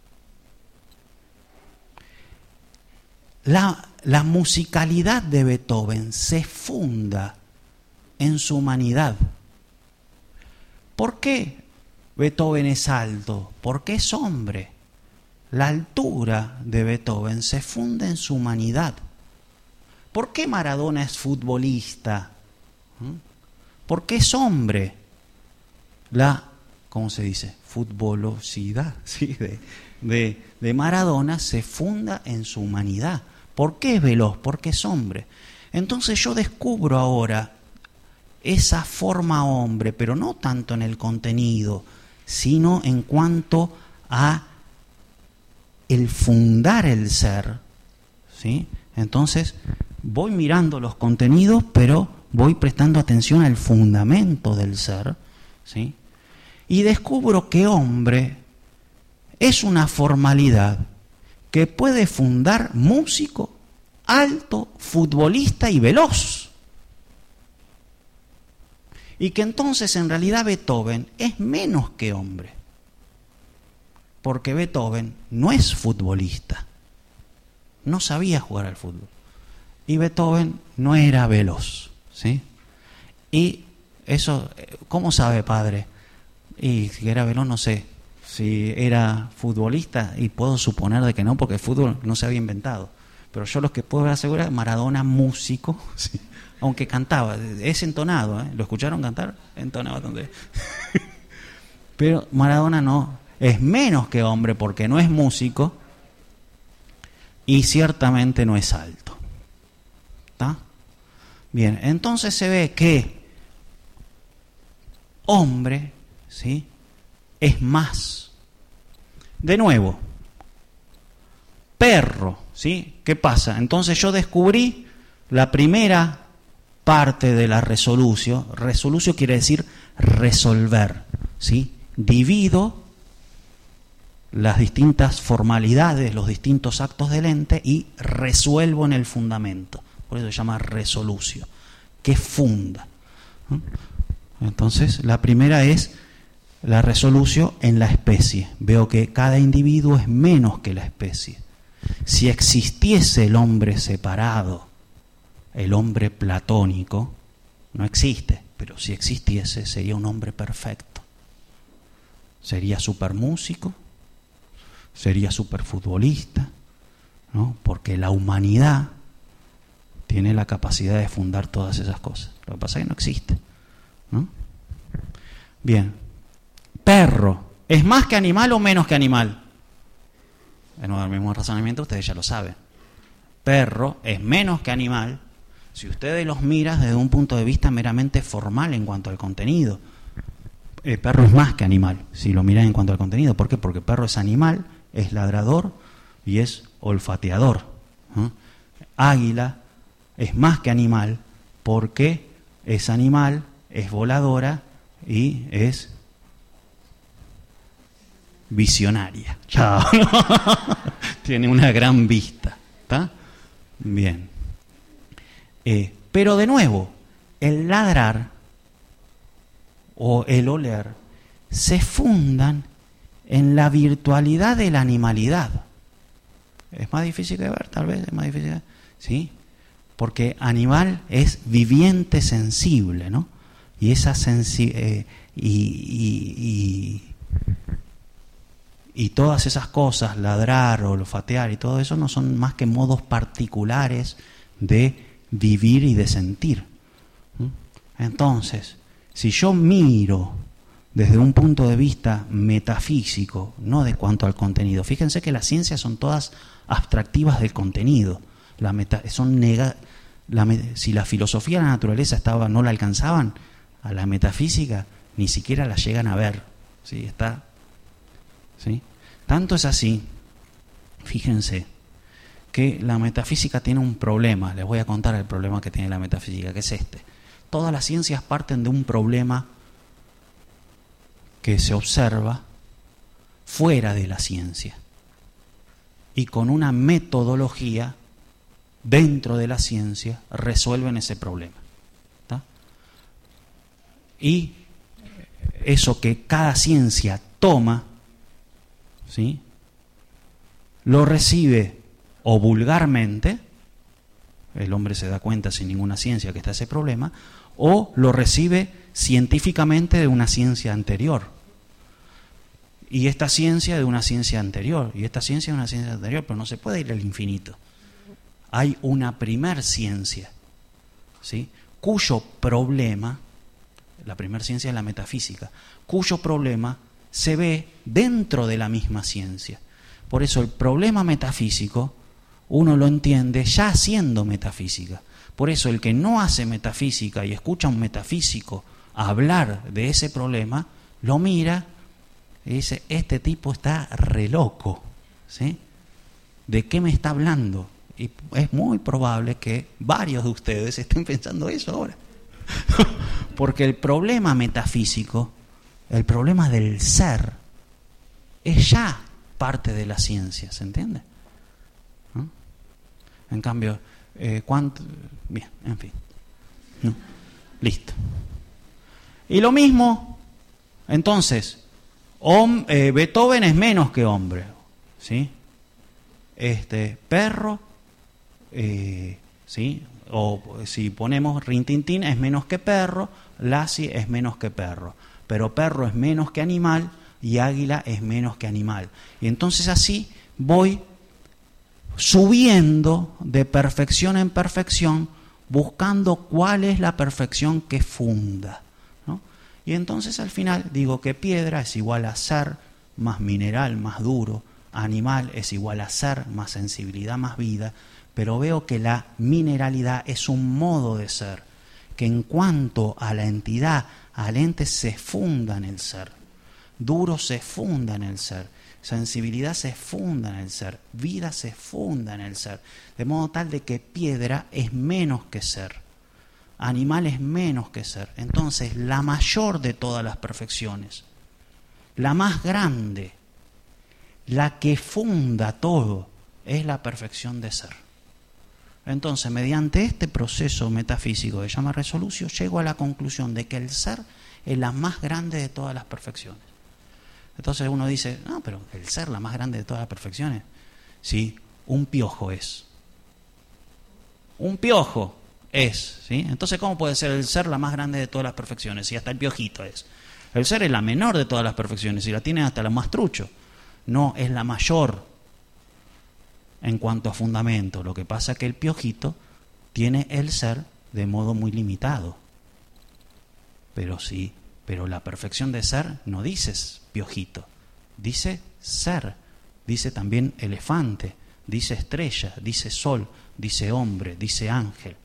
La musicalidad de Beethoven se funda en su humanidad. ¿Por qué Beethoven es alto? Porque es hombre. La altura de Beethoven se funda en su humanidad. ¿Por qué Maradona es futbolista? Porque es hombre. ¿Cómo se dice? Futbolosidad, ¿sí? de Maradona se funda en su humanidad. ¿Por qué es veloz? Porque es hombre. Entonces yo descubro ahora esa forma hombre, pero no tanto en el contenido, sino en cuanto a el fundar el ser, ¿sí? Entonces voy mirando los contenidos, pero voy prestando atención al fundamento del ser, ¿sí? Y descubro que hombre es una formalidad que puede fundar músico, alto, futbolista y veloz. Y que entonces en realidad Beethoven es menos que hombre. Porque Beethoven no es futbolista. No sabía jugar al fútbol. Y Beethoven no era veloz, ¿sí? Y eso, ¿cómo sabe, padre? Y si era veloz, no sé. Si era futbolista, y puedo suponer de que no, porque el fútbol no se había inventado. Pero yo lo que puedo asegurar, Maradona músico, sí, aunque cantaba, es entonado, ¿eh? ¿Lo escucharon cantar? Entonaba donde. Pero Maradona no, es menos que hombre porque no es músico y ciertamente no es alto. ¿Está? Bien, entonces se ve que hombre, ¿sí?, es más. De nuevo, perro, ¿sí? ¿Qué pasa? Entonces yo descubrí la primera parte de la resolución. Resolución quiere decir resolver, ¿sí? Divido las distintas formalidades, los distintos actos del ente y resuelvo en el fundamento. Por eso se llama resolución, que funda. Entonces, la primera es la resolución en la especie. Veo que cada individuo es menos que la especie. Si existiese el hombre separado, el hombre platónico, no existe, pero si existiese sería un hombre perfecto. Sería supermúsico, sería superfutbolista, ¿no? Porque la humanidad tiene la capacidad de fundar todas esas cosas. Lo que pasa es que no existe, ¿no? Bien. Perro, ¿es más que animal o menos que animal? En el mismo razonamiento ustedes ya lo saben. Perro es menos que animal si ustedes los miran desde un punto de vista meramente formal en cuanto al contenido. Perro es más que animal si lo miran en cuanto al contenido. ¿Por qué? Porque perro es animal, es ladrador y es olfateador. Águila es más que animal porque es animal, es voladora y es visionaria. Chao. Tiene una gran vista. ¿Está? Bien. Pero de nuevo, el ladrar o el oler se fundan en la virtualidad de la animalidad. Es más difícil de ver, tal vez, es más difícil de ver. ¿Sí? Porque animal es viviente sensible, ¿no? Y esa y todas esas cosas, ladrar, olfatear y todo eso, no son más que modos particulares de vivir y de sentir. Entonces, si yo miro desde un punto de vista metafísico, no de cuanto al contenido, fíjense que las ciencias son todas abstractivas del contenido. Si la filosofía de la naturaleza no la alcanzaban, a la metafísica ni siquiera la llegan a ver. ¿Sí? ¿Sí? Tanto es así, fíjense, que la metafísica tiene un problema. Les voy a contar el problema que tiene la metafísica, que es este. Todas las ciencias parten de un problema que se observa fuera de la ciencia y con una metodología dentro de la ciencia resuelven ese problema. ¿Está? Y eso que cada ciencia toma, ¿sí?, lo recibe o vulgarmente, el hombre se da cuenta sin ninguna ciencia que está ese problema, o lo recibe científicamente de una ciencia anterior. Y esta ciencia de una ciencia anterior, y esta ciencia de una ciencia anterior, pero no se puede ir al infinito. Hay una primer ciencia, ¿sí?, cuyo problema, la primer ciencia es la metafísica, cuyo problema se ve dentro de la misma ciencia. Por eso el problema metafísico uno lo entiende ya haciendo metafísica. Por eso el que no hace metafísica y escucha a un metafísico hablar de ese problema, lo mira y dice, este tipo está re loco, ¿sí? ¿De qué me está hablando? Y es muy probable que varios de ustedes estén pensando eso ahora. Porque el problema metafísico, el problema del ser, es ya parte de la ciencia, ¿se entiende? ¿No? En cambio, bien, en fin. ¿No? Listo. Y lo mismo, entonces, Beethoven es menos que hombre, ¿sí? Perro, ¿sí? O si ponemos Rintintín es menos que perro, Lassie es menos que perro, pero perro es menos que animal y águila es menos que animal. Y entonces así voy subiendo de perfección en perfección, buscando cuál es la perfección que funda, ¿no? Y entonces al final digo que piedra es igual a ser más mineral, más duro, animal es igual a ser más sensibilidad, más vida, pero veo que la mineralidad es un modo de ser, que en cuanto a la entidad, al ente se funda en el ser. Duro se funda en el ser, sensibilidad se funda en el ser, vida se funda en el ser, de modo tal de que piedra es menos que ser, animal es menos que ser. Entonces la mayor de todas las perfecciones, la más grande, la que funda todo, es la perfección de ser. Entonces, mediante este proceso metafísico que se llama resolución, llego a la conclusión de que el ser es la más grande de todas las perfecciones. Entonces uno dice, no, pero el ser, la más grande de todas las perfecciones. Sí, un piojo es. Un piojo es, ¿sí? Entonces, ¿cómo puede ser el ser la más grande de todas las perfecciones si hasta el piojito es? El ser es la menor de todas las perfecciones y la tiene hasta la más trucho. No, es la mayor en cuanto a fundamento. Lo que pasa es que el piojito tiene el ser de modo muy limitado. Pero sí Pero la perfección de ser no dice piojito, dice ser, dice también elefante, dice estrella, dice sol, dice hombre, dice ángel,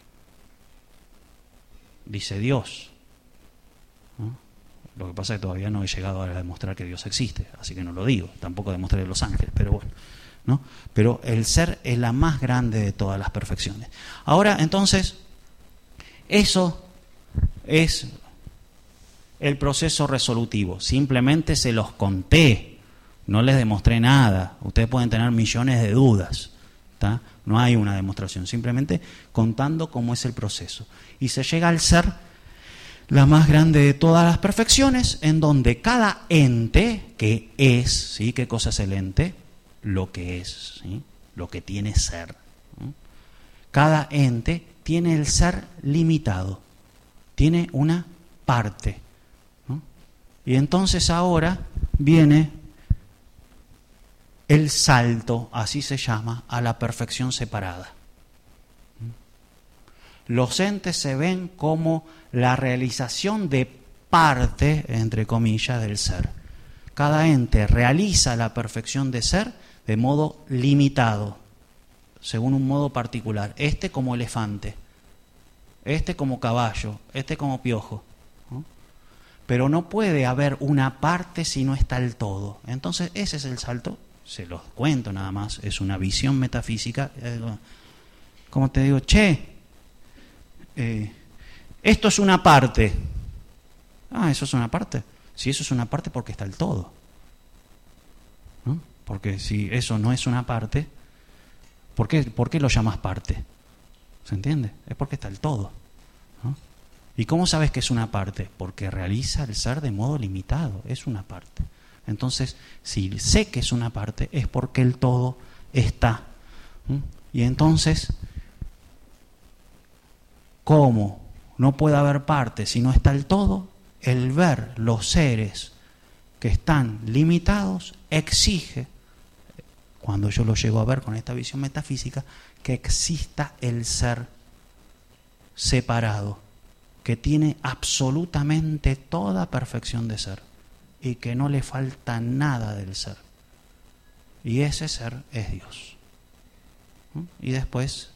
dice Dios, ¿no? Lo que pasa es que todavía no he llegado a demostrar que Dios existe, así que no lo digo, tampoco demostré los ángeles, pero bueno, ¿no? Pero el ser es la más grande de todas las perfecciones. Ahora, entonces, eso es el proceso resolutivo. Simplemente se los conté, no les demostré nada. Ustedes pueden tener millones de dudas, ¿tá? No hay una demostración, simplemente contando cómo es el proceso. Y se llega al ser la más grande de todas las perfecciones, en donde cada ente que es, ¿sí? ¿Qué cosa es el ente? Lo que es, ¿sí? Lo que tiene ser, ¿no? Cada ente tiene el ser limitado, tiene una parte, ¿no? Y entonces ahora viene el salto, así se llama, a la perfección separada. Los entes se ven como la realización de parte, entre comillas, del ser. Cada ente realiza la perfección de ser de modo limitado, según un modo particular. Este como elefante, este como caballo, este como piojo, ¿no? Pero no puede haber una parte si no está el todo. Entonces ese es el salto, se los cuento nada más, es una visión metafísica. Como te digo, esto es una parte. Eso es una parte. Si eso es una parte, porque está el todo, ¿no? Porque si eso no es una parte, ¿por qué lo llamas parte? ¿Se entiende? Es porque está el todo, ¿no? ¿Y cómo sabes que es una parte? Porque realiza el ser de modo limitado, es una parte. Entonces, si sé que es una parte, es porque el todo está, ¿no? Y entonces, ¿cómo no puede haber parte si no está el todo? El ver los seres que están limitados exige, cuando yo lo llego a ver con esta visión metafísica, que exista el ser separado, que tiene absolutamente toda perfección de ser y que no le falta nada del ser. Y ese ser es Dios, ¿no? Y después,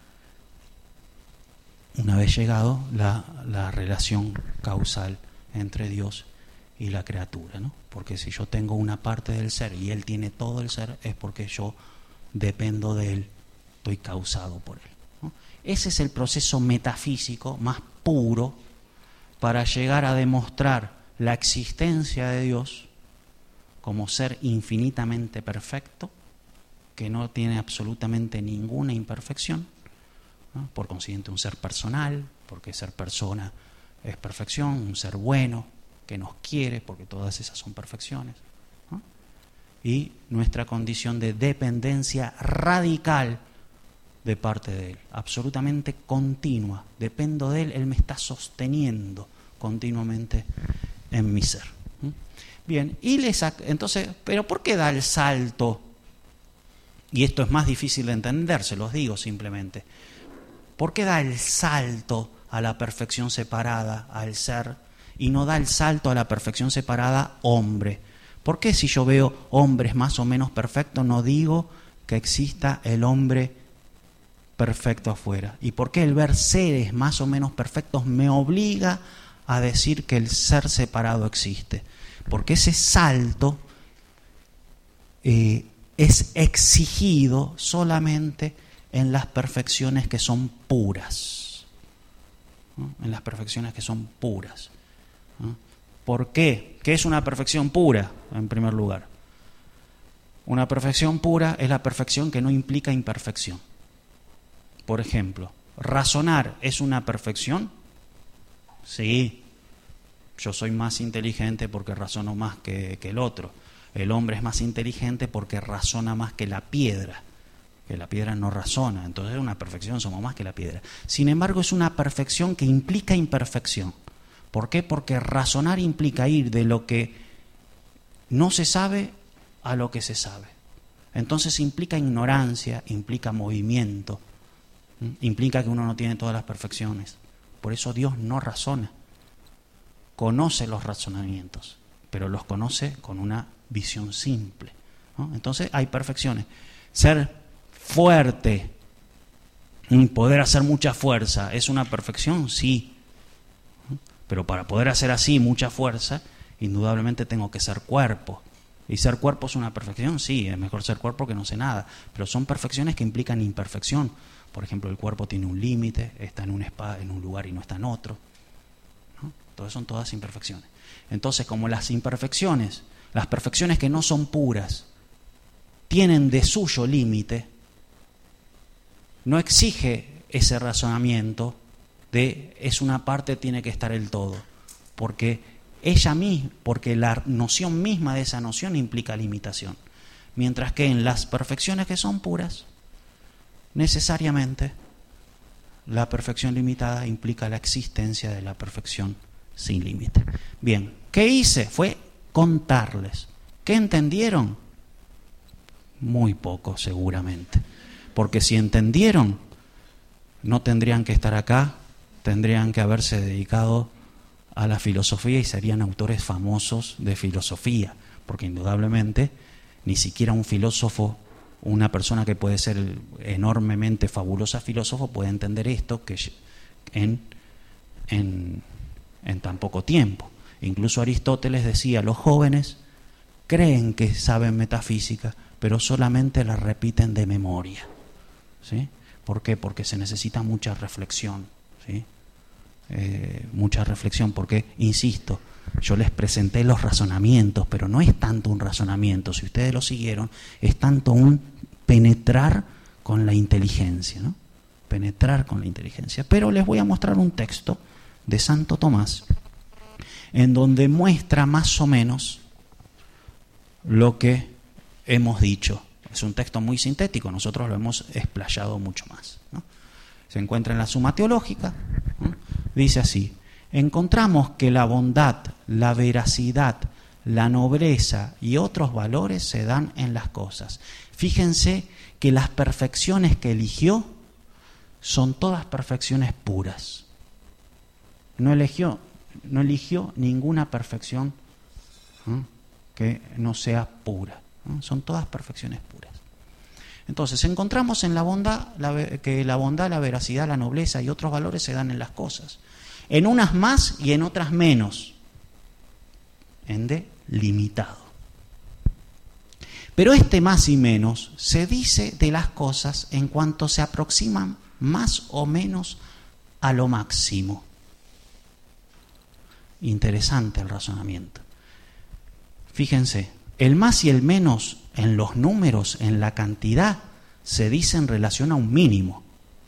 una vez llegado, la relación causal entre Dios y la criatura, ¿no? Porque si yo tengo una parte del ser y Él tiene todo el ser, es porque yo dependo de Él, estoy causado por Él, ¿no? Ese es el proceso metafísico más puro para llegar a demostrar la existencia de Dios como ser infinitamente perfecto, que no tiene absolutamente ninguna imperfección, ¿no? Por consiguiente, un ser personal, porque ser persona es perfección, un ser bueno, que nos quiere, porque todas esas son perfecciones, ¿no? Y nuestra condición de dependencia radical de parte de Él, absolutamente continua. Dependo de Él, Él me está sosteniendo continuamente en mi ser. Bien, entonces, ¿pero por qué da el salto? Y esto es más difícil de entender, se los digo simplemente. ¿Por qué da el salto a la perfección separada, al ser, y no da el salto a la perfección separada hombre? ¿Por qué si yo veo hombres más o menos perfectos no digo que exista el hombre perfecto afuera? ¿Y por qué el ver seres más o menos perfectos me obliga a decir que el ser separado existe? Porque ese salto es exigido solamente en las perfecciones que son puras, ¿no? En las perfecciones que son puras, ¿no? ¿Por qué? ¿Qué es una perfección pura, en primer lugar? Una perfección pura es la perfección que no implica imperfección. Por ejemplo, ¿razonar es una perfección? Sí. Yo soy más inteligente porque razono más que el otro. El hombre es más inteligente porque razona más que la piedra no razona. Entonces es una perfección, somos más que la piedra. Sin embargo, es una perfección que implica imperfección. ¿Por qué? Porque razonar implica ir de lo que no se sabe a lo que se sabe. Entonces implica ignorancia, implica movimiento, implica que uno no tiene todas las perfecciones. Por eso Dios no razona. conoce los razonamientos, pero los conoce con una visión simple, ¿no? Entonces hay perfecciones. Ser fuerte, poder hacer mucha fuerza, ¿es una perfección? Sí. Pero para poder hacer así mucha fuerza, indudablemente tengo que ser cuerpo. ¿Y ser cuerpo es una perfección? Sí, es mejor ser cuerpo que no sé nada. Pero son perfecciones que implican imperfección. Por ejemplo, el cuerpo tiene un límite, está en un lugar y no está en otro, ¿no? Entonces son todas imperfecciones. Entonces, como las imperfecciones, las perfecciones que no son puras, tienen de suyo límite, no exige ese razonamiento de es una parte, tiene que estar el todo, porque ella misma, porque la noción misma de esa noción implica limitación, mientras que en las perfecciones que son puras, necesariamente la perfección limitada implica la existencia de la perfección sin límite. Bien, ¿qué hice? Fue contarles. ¿Qué entendieron? Muy poco, seguramente. Porque si entendieron, no tendrían que estar acá, tendrían que haberse dedicado a la filosofía y serían autores famosos de filosofía, porque indudablemente ni siquiera un filósofo, una persona que puede ser enormemente fabulosa filósofo, puede entender esto que en tan poco tiempo. Incluso Aristóteles decía, los jóvenes creen que saben metafísica, pero solamente la repiten de memoria, ¿sí? ¿Por qué? Porque se necesita mucha reflexión, ¿sí? Mucha reflexión, porque, insisto, yo les presenté los razonamientos, pero no es tanto un razonamiento, si ustedes lo siguieron, es tanto un penetrar con la inteligencia, ¿no? Penetrar con la inteligencia. Pero les voy a mostrar un texto de Santo Tomás, en donde muestra más o menos lo que hemos dicho. Es un texto muy sintético, nosotros lo hemos explayado mucho más, ¿no? Se encuentra en la Suma Teológica, ¿no? Dice así: encontramos que la bondad, la veracidad, la nobleza y otros valores se dan en las cosas. Fíjense que las perfecciones que eligió son todas perfecciones puras. No eligió ninguna perfección, ¿no?, que no sea pura, ¿no? Son todas perfecciones puras. Entonces, encontramos en la bondad que la bondad, la veracidad, la nobleza y otros valores se dan en las cosas. En unas más y en otras menos. Ende, limitado. Pero este más y menos se dice de las cosas en cuanto se aproximan más o menos a lo máximo. Interesante el razonamiento. Fíjense, el más y el menos en los números, en la cantidad, se dice en relación a un mínimo.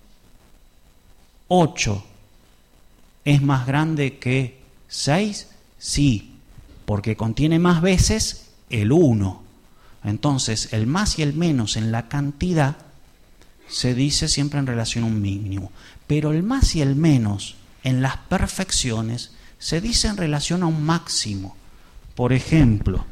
8 es más grande que 6, sí, porque contiene más veces el 1. Entonces, el más y el menos en la cantidad se dice siempre en relación a un mínimo. Pero el más y el menos en las perfecciones se dice en relación a un máximo. Por ejemplo,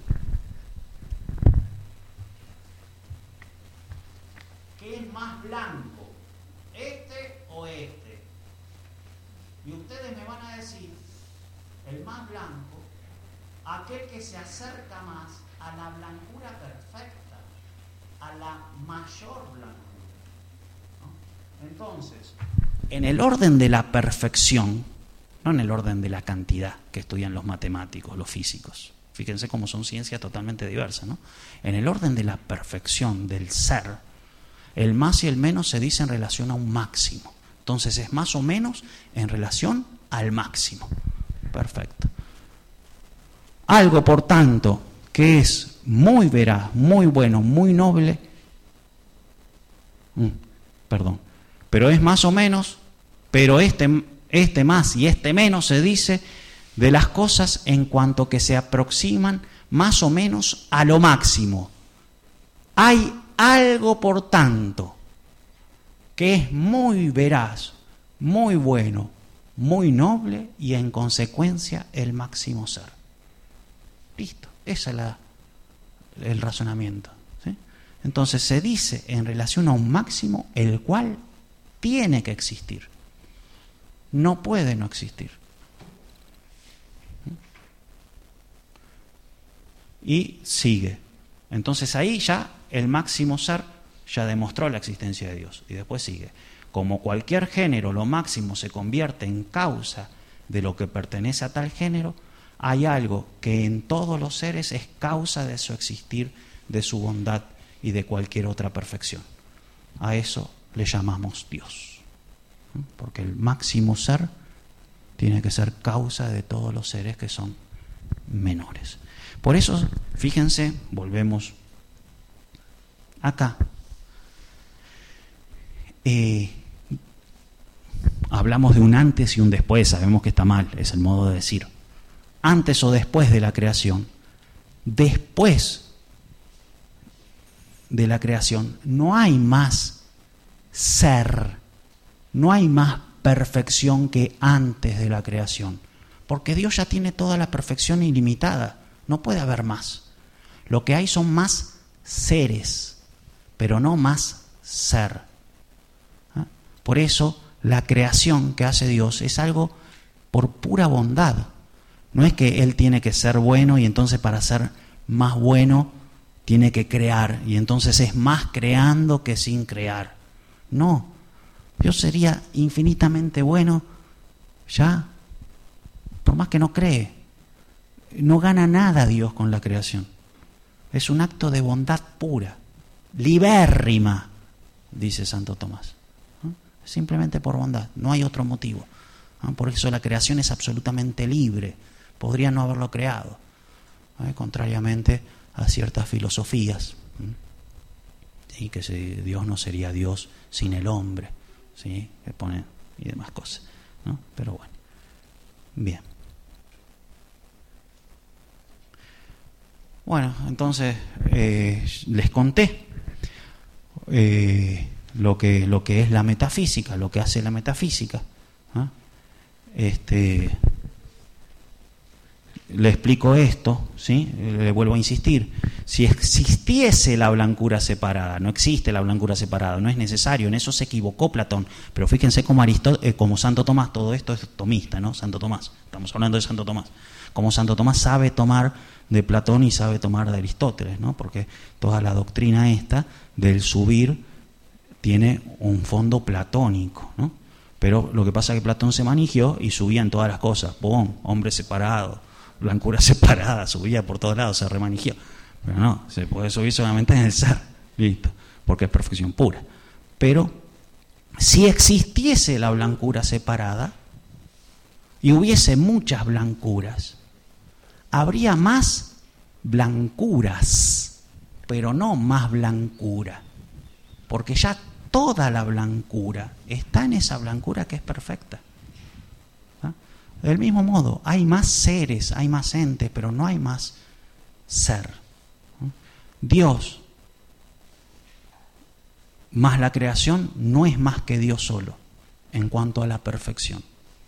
¿qué es más blanco? ¿Este o este? Y ustedes me van a decir, el más blanco, aquel que se acerca más a la blancura perfecta, a la mayor blancura, ¿no? Entonces, en el orden de la perfección, no en el orden de la cantidad que estudian los matemáticos, los físicos. Fíjense cómo son ciencias totalmente diversas, ¿no? En el orden de la perfección del ser, el más y el menos se dice en relación a un máximo. Entonces es más o menos en relación al máximo. Perfecto. Algo, por tanto, que es muy veraz, muy bueno, muy noble, pero es más o menos, pero este más y este menos se dice de las cosas en cuanto que se aproximan más o menos a lo máximo. Hay algo, por tanto, que es muy veraz, muy bueno, muy noble y en consecuencia el máximo ser. Listo, ese es el razonamiento, ¿sí? Entonces se dice en relación a un máximo el cual tiene que existir. No puede no existir. y sigue. Entonces ahí ya el máximo ser ya demostró la existencia de Dios y después sigue. Como cualquier género, lo máximo se convierte en causa de lo que pertenece a tal género, hay algo que en todos los seres es causa de su existir, de su bondad y de cualquier otra perfección. A eso le llamamos Dios. Porque el máximo ser tiene que ser causa de todos los seres que son menores. Por eso, fíjense, volvemos acá. Hablamos de un antes y un después, sabemos que está mal, es el modo de decir. Antes o después de la creación. Después de la creación no hay más ser, no hay más perfección que antes de la creación, porque Dios ya tiene toda la perfección ilimitada, no puede haber más. Lo que hay son más seres, pero no más ser. Por eso la creación que hace Dios es algo por pura bondad. No es que Él tiene que ser bueno y entonces para ser más bueno tiene que crear y entonces es más creando que sin crear. No, Dios sería infinitamente bueno ya, por más que no cree. No gana nada Dios con la creación. Es un acto de bondad pura, libérrima, dice Santo Tomás. Simplemente por bondad, no hay otro motivo. Por eso la creación es absolutamente libre, podría no haberlo creado, contrariamente a ciertas filosofías, y que Dios no sería Dios sin el hombre, ¿sí? Que ponen y demás cosas, ¿no? Pero bueno, bien. Bueno, entonces les conté lo que es la metafísica, lo que hace la metafísica. Le explico esto, ¿sí? Le vuelvo a insistir. Si existiese la blancura separada, no existe la blancura separada, no es necesario, en eso se equivocó Platón. Pero fíjense como Santo Tomás, todo esto es tomista, ¿no? Santo Tomás, estamos hablando de Santo Tomás. Como Santo Tomás sabe tomar de Platón y sabe tomar de Aristóteles, ¿no? Porque toda la doctrina esta del subir tiene un fondo platónico, ¿no? Pero lo que pasa es que Platón se manigió y subía en todas las cosas. ¡Pum! Hombre separado, blancura separada, subía por todos lados, se remanigió. Pero no, se puede subir solamente en el ser, listo, porque es perfección pura. Pero si existiese la blancura separada y hubiese muchas blancuras, habría más blancuras, pero no más blancura, porque ya toda la blancura está en esa blancura que es perfecta. Del mismo modo, hay más seres, hay más entes, pero no hay más ser. Dios más la creación no es más que Dios solo en cuanto a la perfección.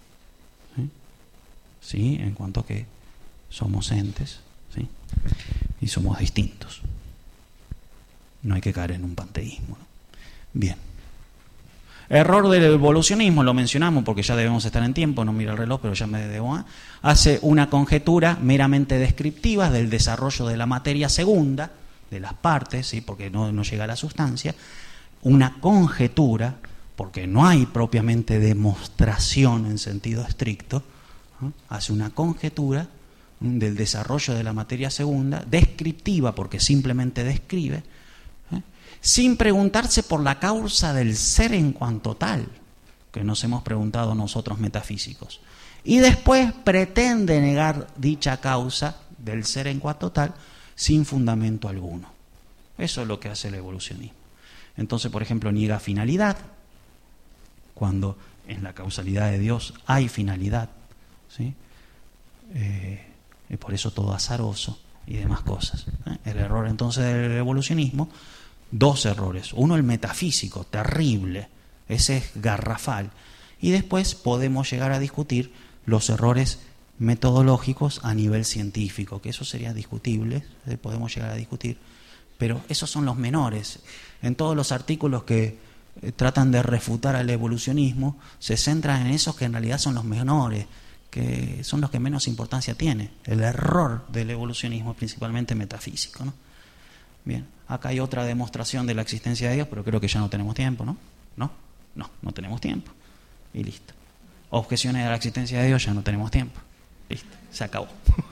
¿Sí? En cuanto a que somos entes, ¿sí? Y somos distintos. No hay que caer en un panteísmo, ¿no? Bien. Error del evolucionismo, lo mencionamos porque ya debemos estar en tiempo, no mira el reloj, pero ya me debo. Hace una conjetura meramente descriptiva del desarrollo de la materia segunda, de las partes, ¿sí? Porque no llega a la sustancia. Una conjetura, porque no hay propiamente demostración en sentido estricto, ¿no? Hace una conjetura del desarrollo de la materia segunda, descriptiva, porque simplemente describe, sin preguntarse por la causa del ser en cuanto tal, que nos hemos preguntado nosotros metafísicos. Y después pretende negar dicha causa del ser en cuanto tal sin fundamento alguno. Eso es lo que hace el evolucionismo. Entonces, por ejemplo, niega finalidad, cuando en la causalidad de Dios hay finalidad, ¿sí? Y por eso todo azaroso y demás cosas. El error entonces del evolucionismo, dos errores. Uno, el metafísico, terrible, ese es garrafal. Y después podemos llegar a discutir los errores metodológicos a nivel científico, que eso sería discutible, podemos llegar a discutir, pero esos son los menores. En todos los artículos que tratan de refutar al evolucionismo, se centran en esos que en realidad son los menores, que son los que menos importancia tienen. El error del evolucionismo es principalmente metafísico, ¿no? Bien, acá hay otra demostración de la existencia de Dios, pero creo que ya no tenemos tiempo, ¿no? No tenemos tiempo. Y listo. Objeciones a la existencia de Dios, ya no tenemos tiempo. Listo, se acabó.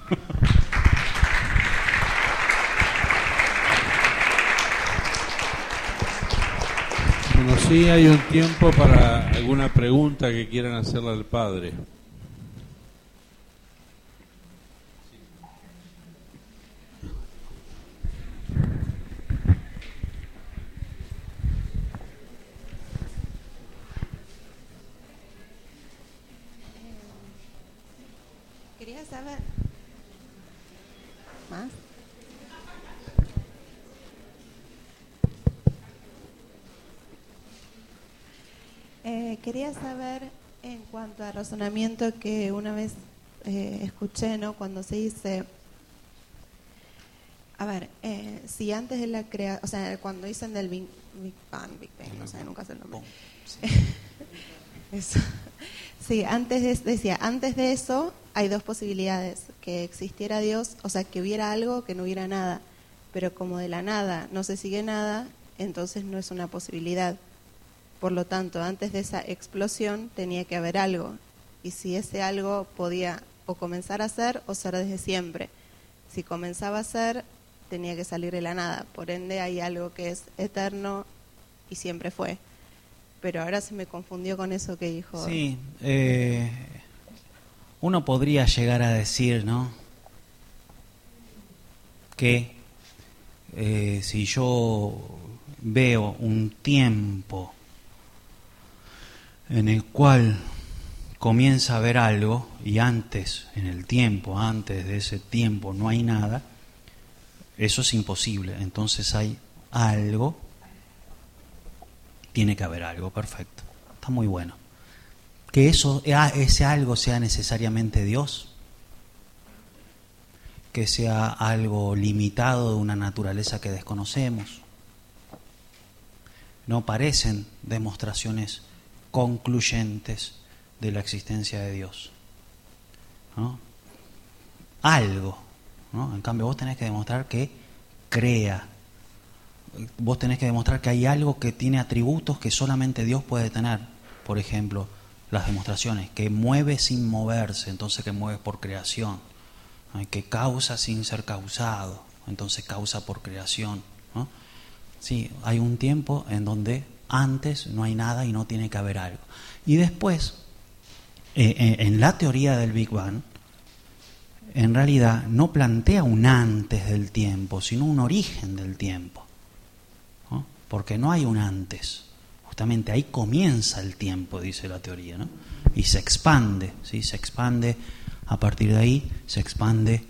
Bueno, sí hay un tiempo para alguna pregunta que quieran hacerle al padre. Quería saber más. Quería saber en cuanto al razonamiento que una vez escuché, ¿no? Cuando se dice, a ver, si antes de la creación, o sea, cuando dicen del Big Bang, no sé, nunca sé el nombre. Eso. Sí, antes de eso hay dos posibilidades, que existiera Dios, o sea, que hubiera algo, que no hubiera nada, pero como de la nada no se sigue nada, entonces no es una posibilidad. Por lo tanto, antes de esa explosión tenía que haber algo, y si ese algo podía o comenzar a ser o ser desde siempre. Si comenzaba a ser, tenía que salir de la nada, por ende hay algo que es eterno y siempre fue. Pero ahora se me confundió con eso que dijo. Sí, uno podría llegar a decir, ¿no?, que si yo veo un tiempo en el cual comienza a haber algo y antes de ese tiempo no hay nada, eso es imposible. Entonces hay algo, tiene que haber algo, perfecto, está muy bueno. Que ese algo sea necesariamente Dios, que sea algo limitado de una naturaleza que desconocemos, no parecen demostraciones concluyentes de la existencia de Dios, ¿no? Algo, ¿no? En cambio vos tenés que demostrar que crea, vos tenés que demostrar que hay algo que tiene atributos que solamente Dios puede tener. Por ejemplo, las demostraciones, que mueve sin moverse, entonces que mueve por creación, que causa sin ser causado, entonces causa por creación, ¿no? Sí, hay un tiempo en donde antes no hay nada y no tiene que haber algo. Y después, en la teoría del Big Bang, en realidad no plantea un antes del tiempo, sino un origen del tiempo, ¿no? Porque no hay un antes. Justamente ahí comienza el tiempo, dice la teoría, ¿no? Y se expande, ¿sí? Se expande, a partir de ahí se expande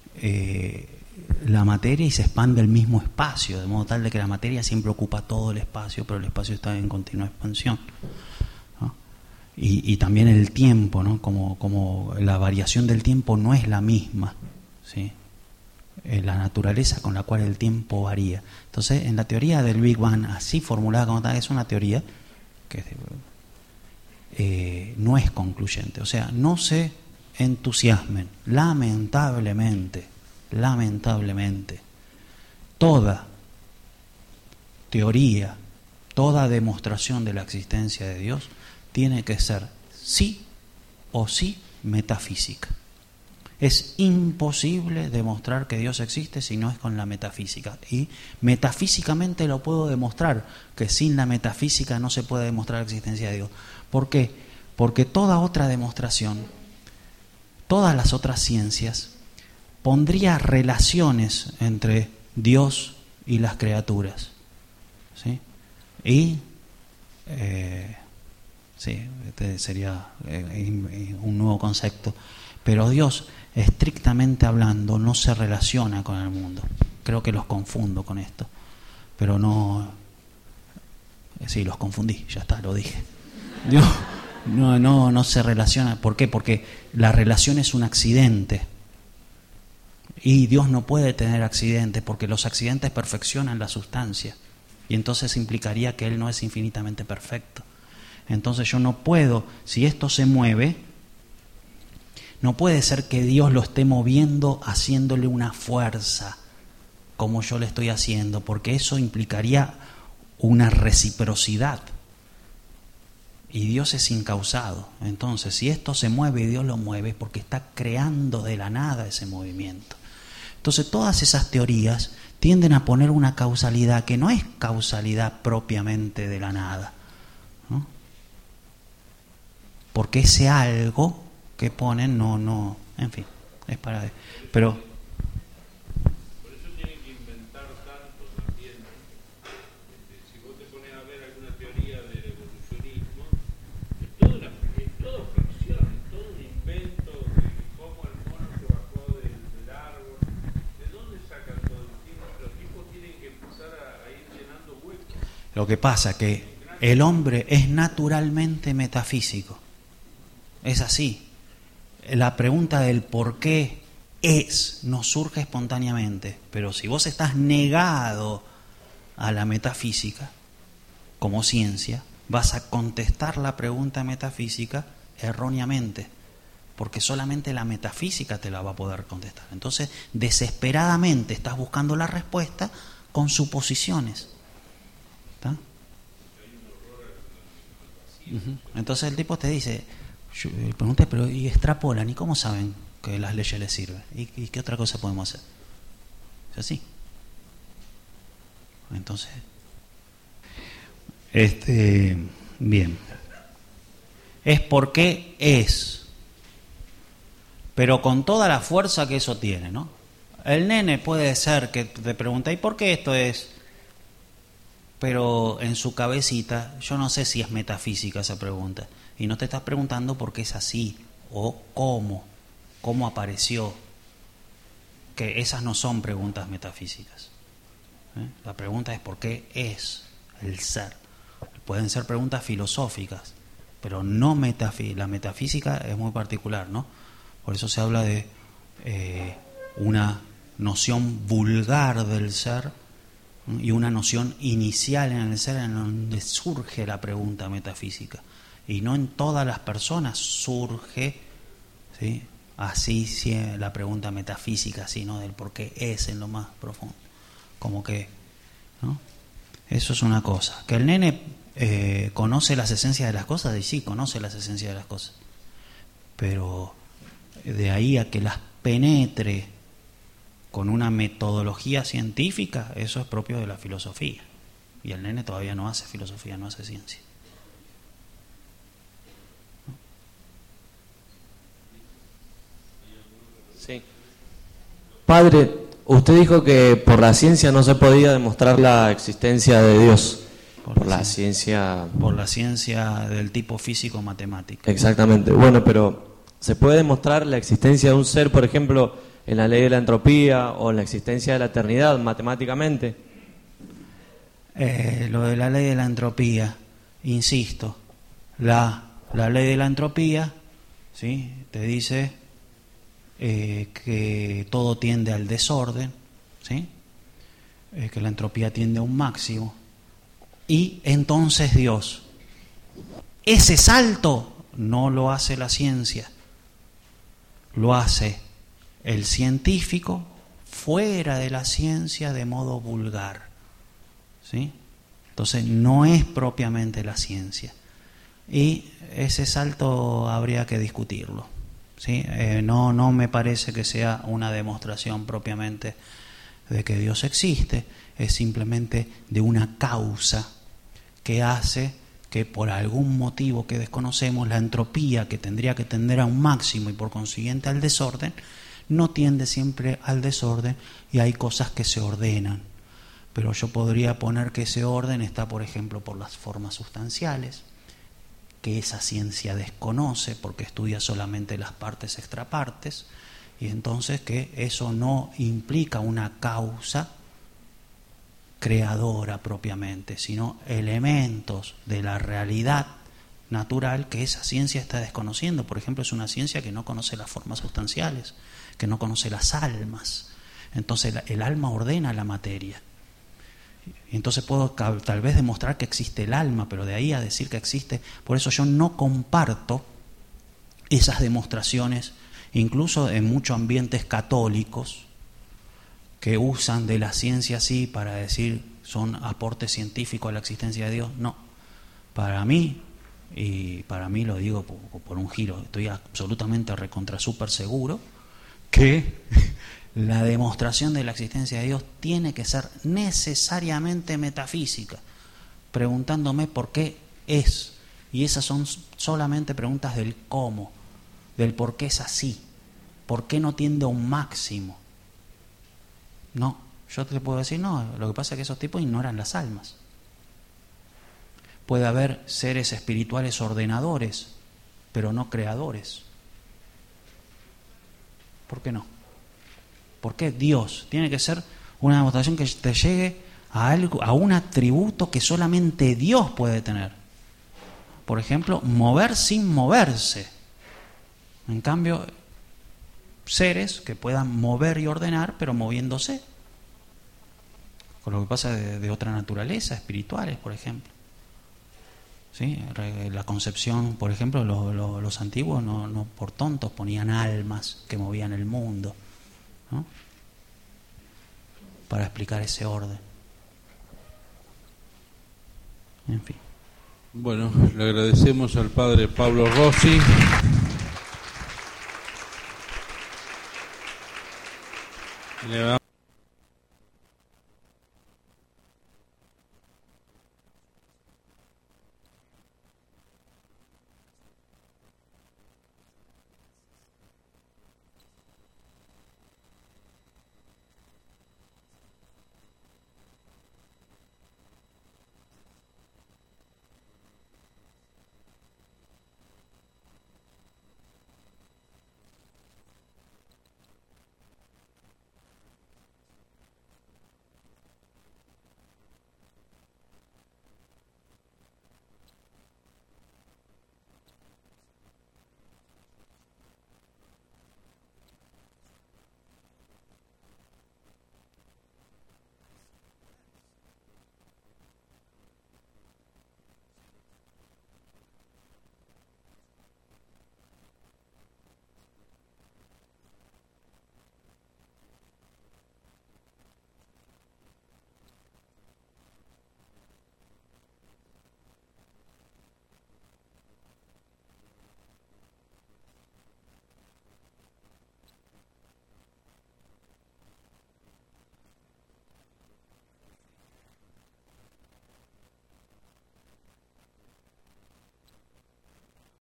la materia y se expande el mismo espacio, de modo tal de que la materia siempre ocupa todo el espacio, pero el espacio está en continua expansión, ¿no? Y también el tiempo, ¿no? Como la variación del tiempo no es la misma, ¿sí? La naturaleza con la cual el tiempo varía. Entonces, en la teoría del Big Bang, así formulada como tal, es una teoría que no es concluyente. O sea, no se entusiasmen. Lamentablemente, toda teoría, toda demostración de la existencia de Dios tiene que ser sí o sí metafísica. Es imposible demostrar que Dios existe si no es con la metafísica. Y metafísicamente lo puedo demostrar, que sin la metafísica no se puede demostrar la existencia de Dios. ¿Por qué? Porque toda otra demostración, todas las otras ciencias, pondría relaciones entre Dios y las criaturas, ¿sí? Y sí, este sería un nuevo concepto. Pero Dios, estrictamente hablando, no se relaciona con el mundo. Creo que los confundo con esto, pero no. Sí, los confundí, ya está, lo dije. Dios no se relaciona. ¿Por qué? Porque la relación es un accidente. Y Dios no puede tener accidentes, porque los accidentes perfeccionan la sustancia. Y entonces implicaría que Él no es infinitamente perfecto. Entonces yo no puedo, si esto se mueve, No puede ser que Dios lo esté moviendo haciéndole una fuerza como yo le estoy haciendo, porque eso implicaría una reciprocidad. Y Dios es incausado. Entonces, si esto se mueve y Dios lo mueve, es porque está creando de la nada ese movimiento. Entonces, todas esas teorías tienden a poner una causalidad que no es causalidad propiamente de la nada, ¿no? Porque ese algo que ponen no, en fin, es para... Pero... Por eso tienen que inventar tanto también. Si vos te pones a ver alguna teoría del evolucionismo, es todo ficción, es todo un invento de cómo el mono se bajó del árbol. ¿De dónde sacan todo el tiempo? Los tipos tienen que empezar a ir llenando huecos. Lo que pasa que el hombre es naturalmente metafísico. Es así. La pregunta del por qué nos surge espontáneamente, pero si vos estás negado a la metafísica como ciencia, vas a contestar la pregunta metafísica erróneamente, porque solamente la metafísica te la va a poder contestar. Entonces, desesperadamente estás buscando la respuesta con suposiciones. ¿Está? Entonces el tipo te dice, yo le pregunté, pero ¿y extrapolan? ¿Y cómo saben que las leyes les sirven? ¿Y qué otra cosa podemos hacer? Es así. Entonces, bien. Es porque es, pero con toda la fuerza que eso tiene, ¿no? El nene puede ser que te pregunta, ¿y por qué esto es? Pero en su cabecita, yo no sé si es metafísica esa pregunta. Y no te estás preguntando por qué es así, o cómo apareció. Que esas no son preguntas metafísicas. La pregunta es por qué es el ser. Pueden ser preguntas filosóficas, pero no metafísicas. La metafísica es muy particular, ¿no? Por eso se habla de una noción vulgar del ser y una noción inicial en el ser en donde surge la pregunta metafísica. Y no en todas las personas surge, ¿sí?, así la pregunta metafísica, sino del por qué es en lo más profundo. Como que, ¿no? Eso es una cosa. Que el nene conoce las esencias de las cosas, y sí, conoce las esencias de las cosas. Pero de ahí a que las penetre con una metodología científica, eso es propio de la filosofía. Y el nene todavía no hace filosofía, no hace ciencia. Sí. Padre, usted dijo que por la ciencia no se podía demostrar la existencia de Dios. Por la ciencia del tipo físico-matemático. Exactamente. Bueno, pero ¿se puede demostrar la existencia de un ser, por ejemplo, en la ley de la entropía o en la existencia de la eternidad matemáticamente? Lo de la ley de la entropía, insisto, la ley de la entropía, ¿sí?, te dice que todo tiende al desorden, ¿sí?, que la entropía tiende a un máximo, y entonces Dios. Ese salto no lo hace la ciencia, lo hace el científico fuera de la ciencia de modo vulgar, ¿sí? Entonces no es propiamente la ciencia, y ese salto habría que discutirlo, ¿sí? No me parece que sea una demostración propiamente de que Dios existe, es simplemente de una causa que hace que por algún motivo que desconocemos, la entropía, que tendría que tender a un máximo y por consiguiente al desorden, no tiende siempre al desorden, y hay cosas que se ordenan. Pero yo podría poner que ese orden está, por ejemplo, por las formas sustanciales, que esa ciencia desconoce porque estudia solamente las partes extrapartes, y entonces que eso no implica una causa creadora propiamente, sino elementos de la realidad natural que esa ciencia está desconociendo. Por ejemplo, es una ciencia que no conoce las formas sustanciales, que no conoce las almas. Entonces el alma ordena la materia. Entonces puedo tal vez demostrar que existe el alma, pero de ahí a decir que existe, por eso yo no comparto esas demostraciones incluso en muchos ambientes católicos que usan de la ciencia así para decir son aportes científicos a la existencia de Dios. No, para mí, y para mí lo digo por un giro, estoy absolutamente recontra súper seguro que la demostración de la existencia de Dios tiene que ser necesariamente metafísica, preguntándome por qué es. Y esas son solamente preguntas del cómo, del por qué es así, por qué no tiende a un máximo. No, yo te puedo decir, no, lo que pasa es que esos tipos ignoran las almas. Puede haber seres espirituales ordenadores, pero no creadores. ¿Por qué no? ¿Por qué Dios? Tiene que ser una demostración que te llegue a algo, a un atributo que solamente Dios puede tener. Por ejemplo, mover sin moverse. En cambio, seres que puedan mover y ordenar, pero moviéndose. Con lo que pasa de otra naturaleza, espirituales, por ejemplo. ¿Sí? La concepción, por ejemplo, los antiguos no por tontos ponían almas que movían el mundo, ¿no? Para explicar ese orden. En fin. Bueno, le agradecemos al padre Pablo Rossi. Le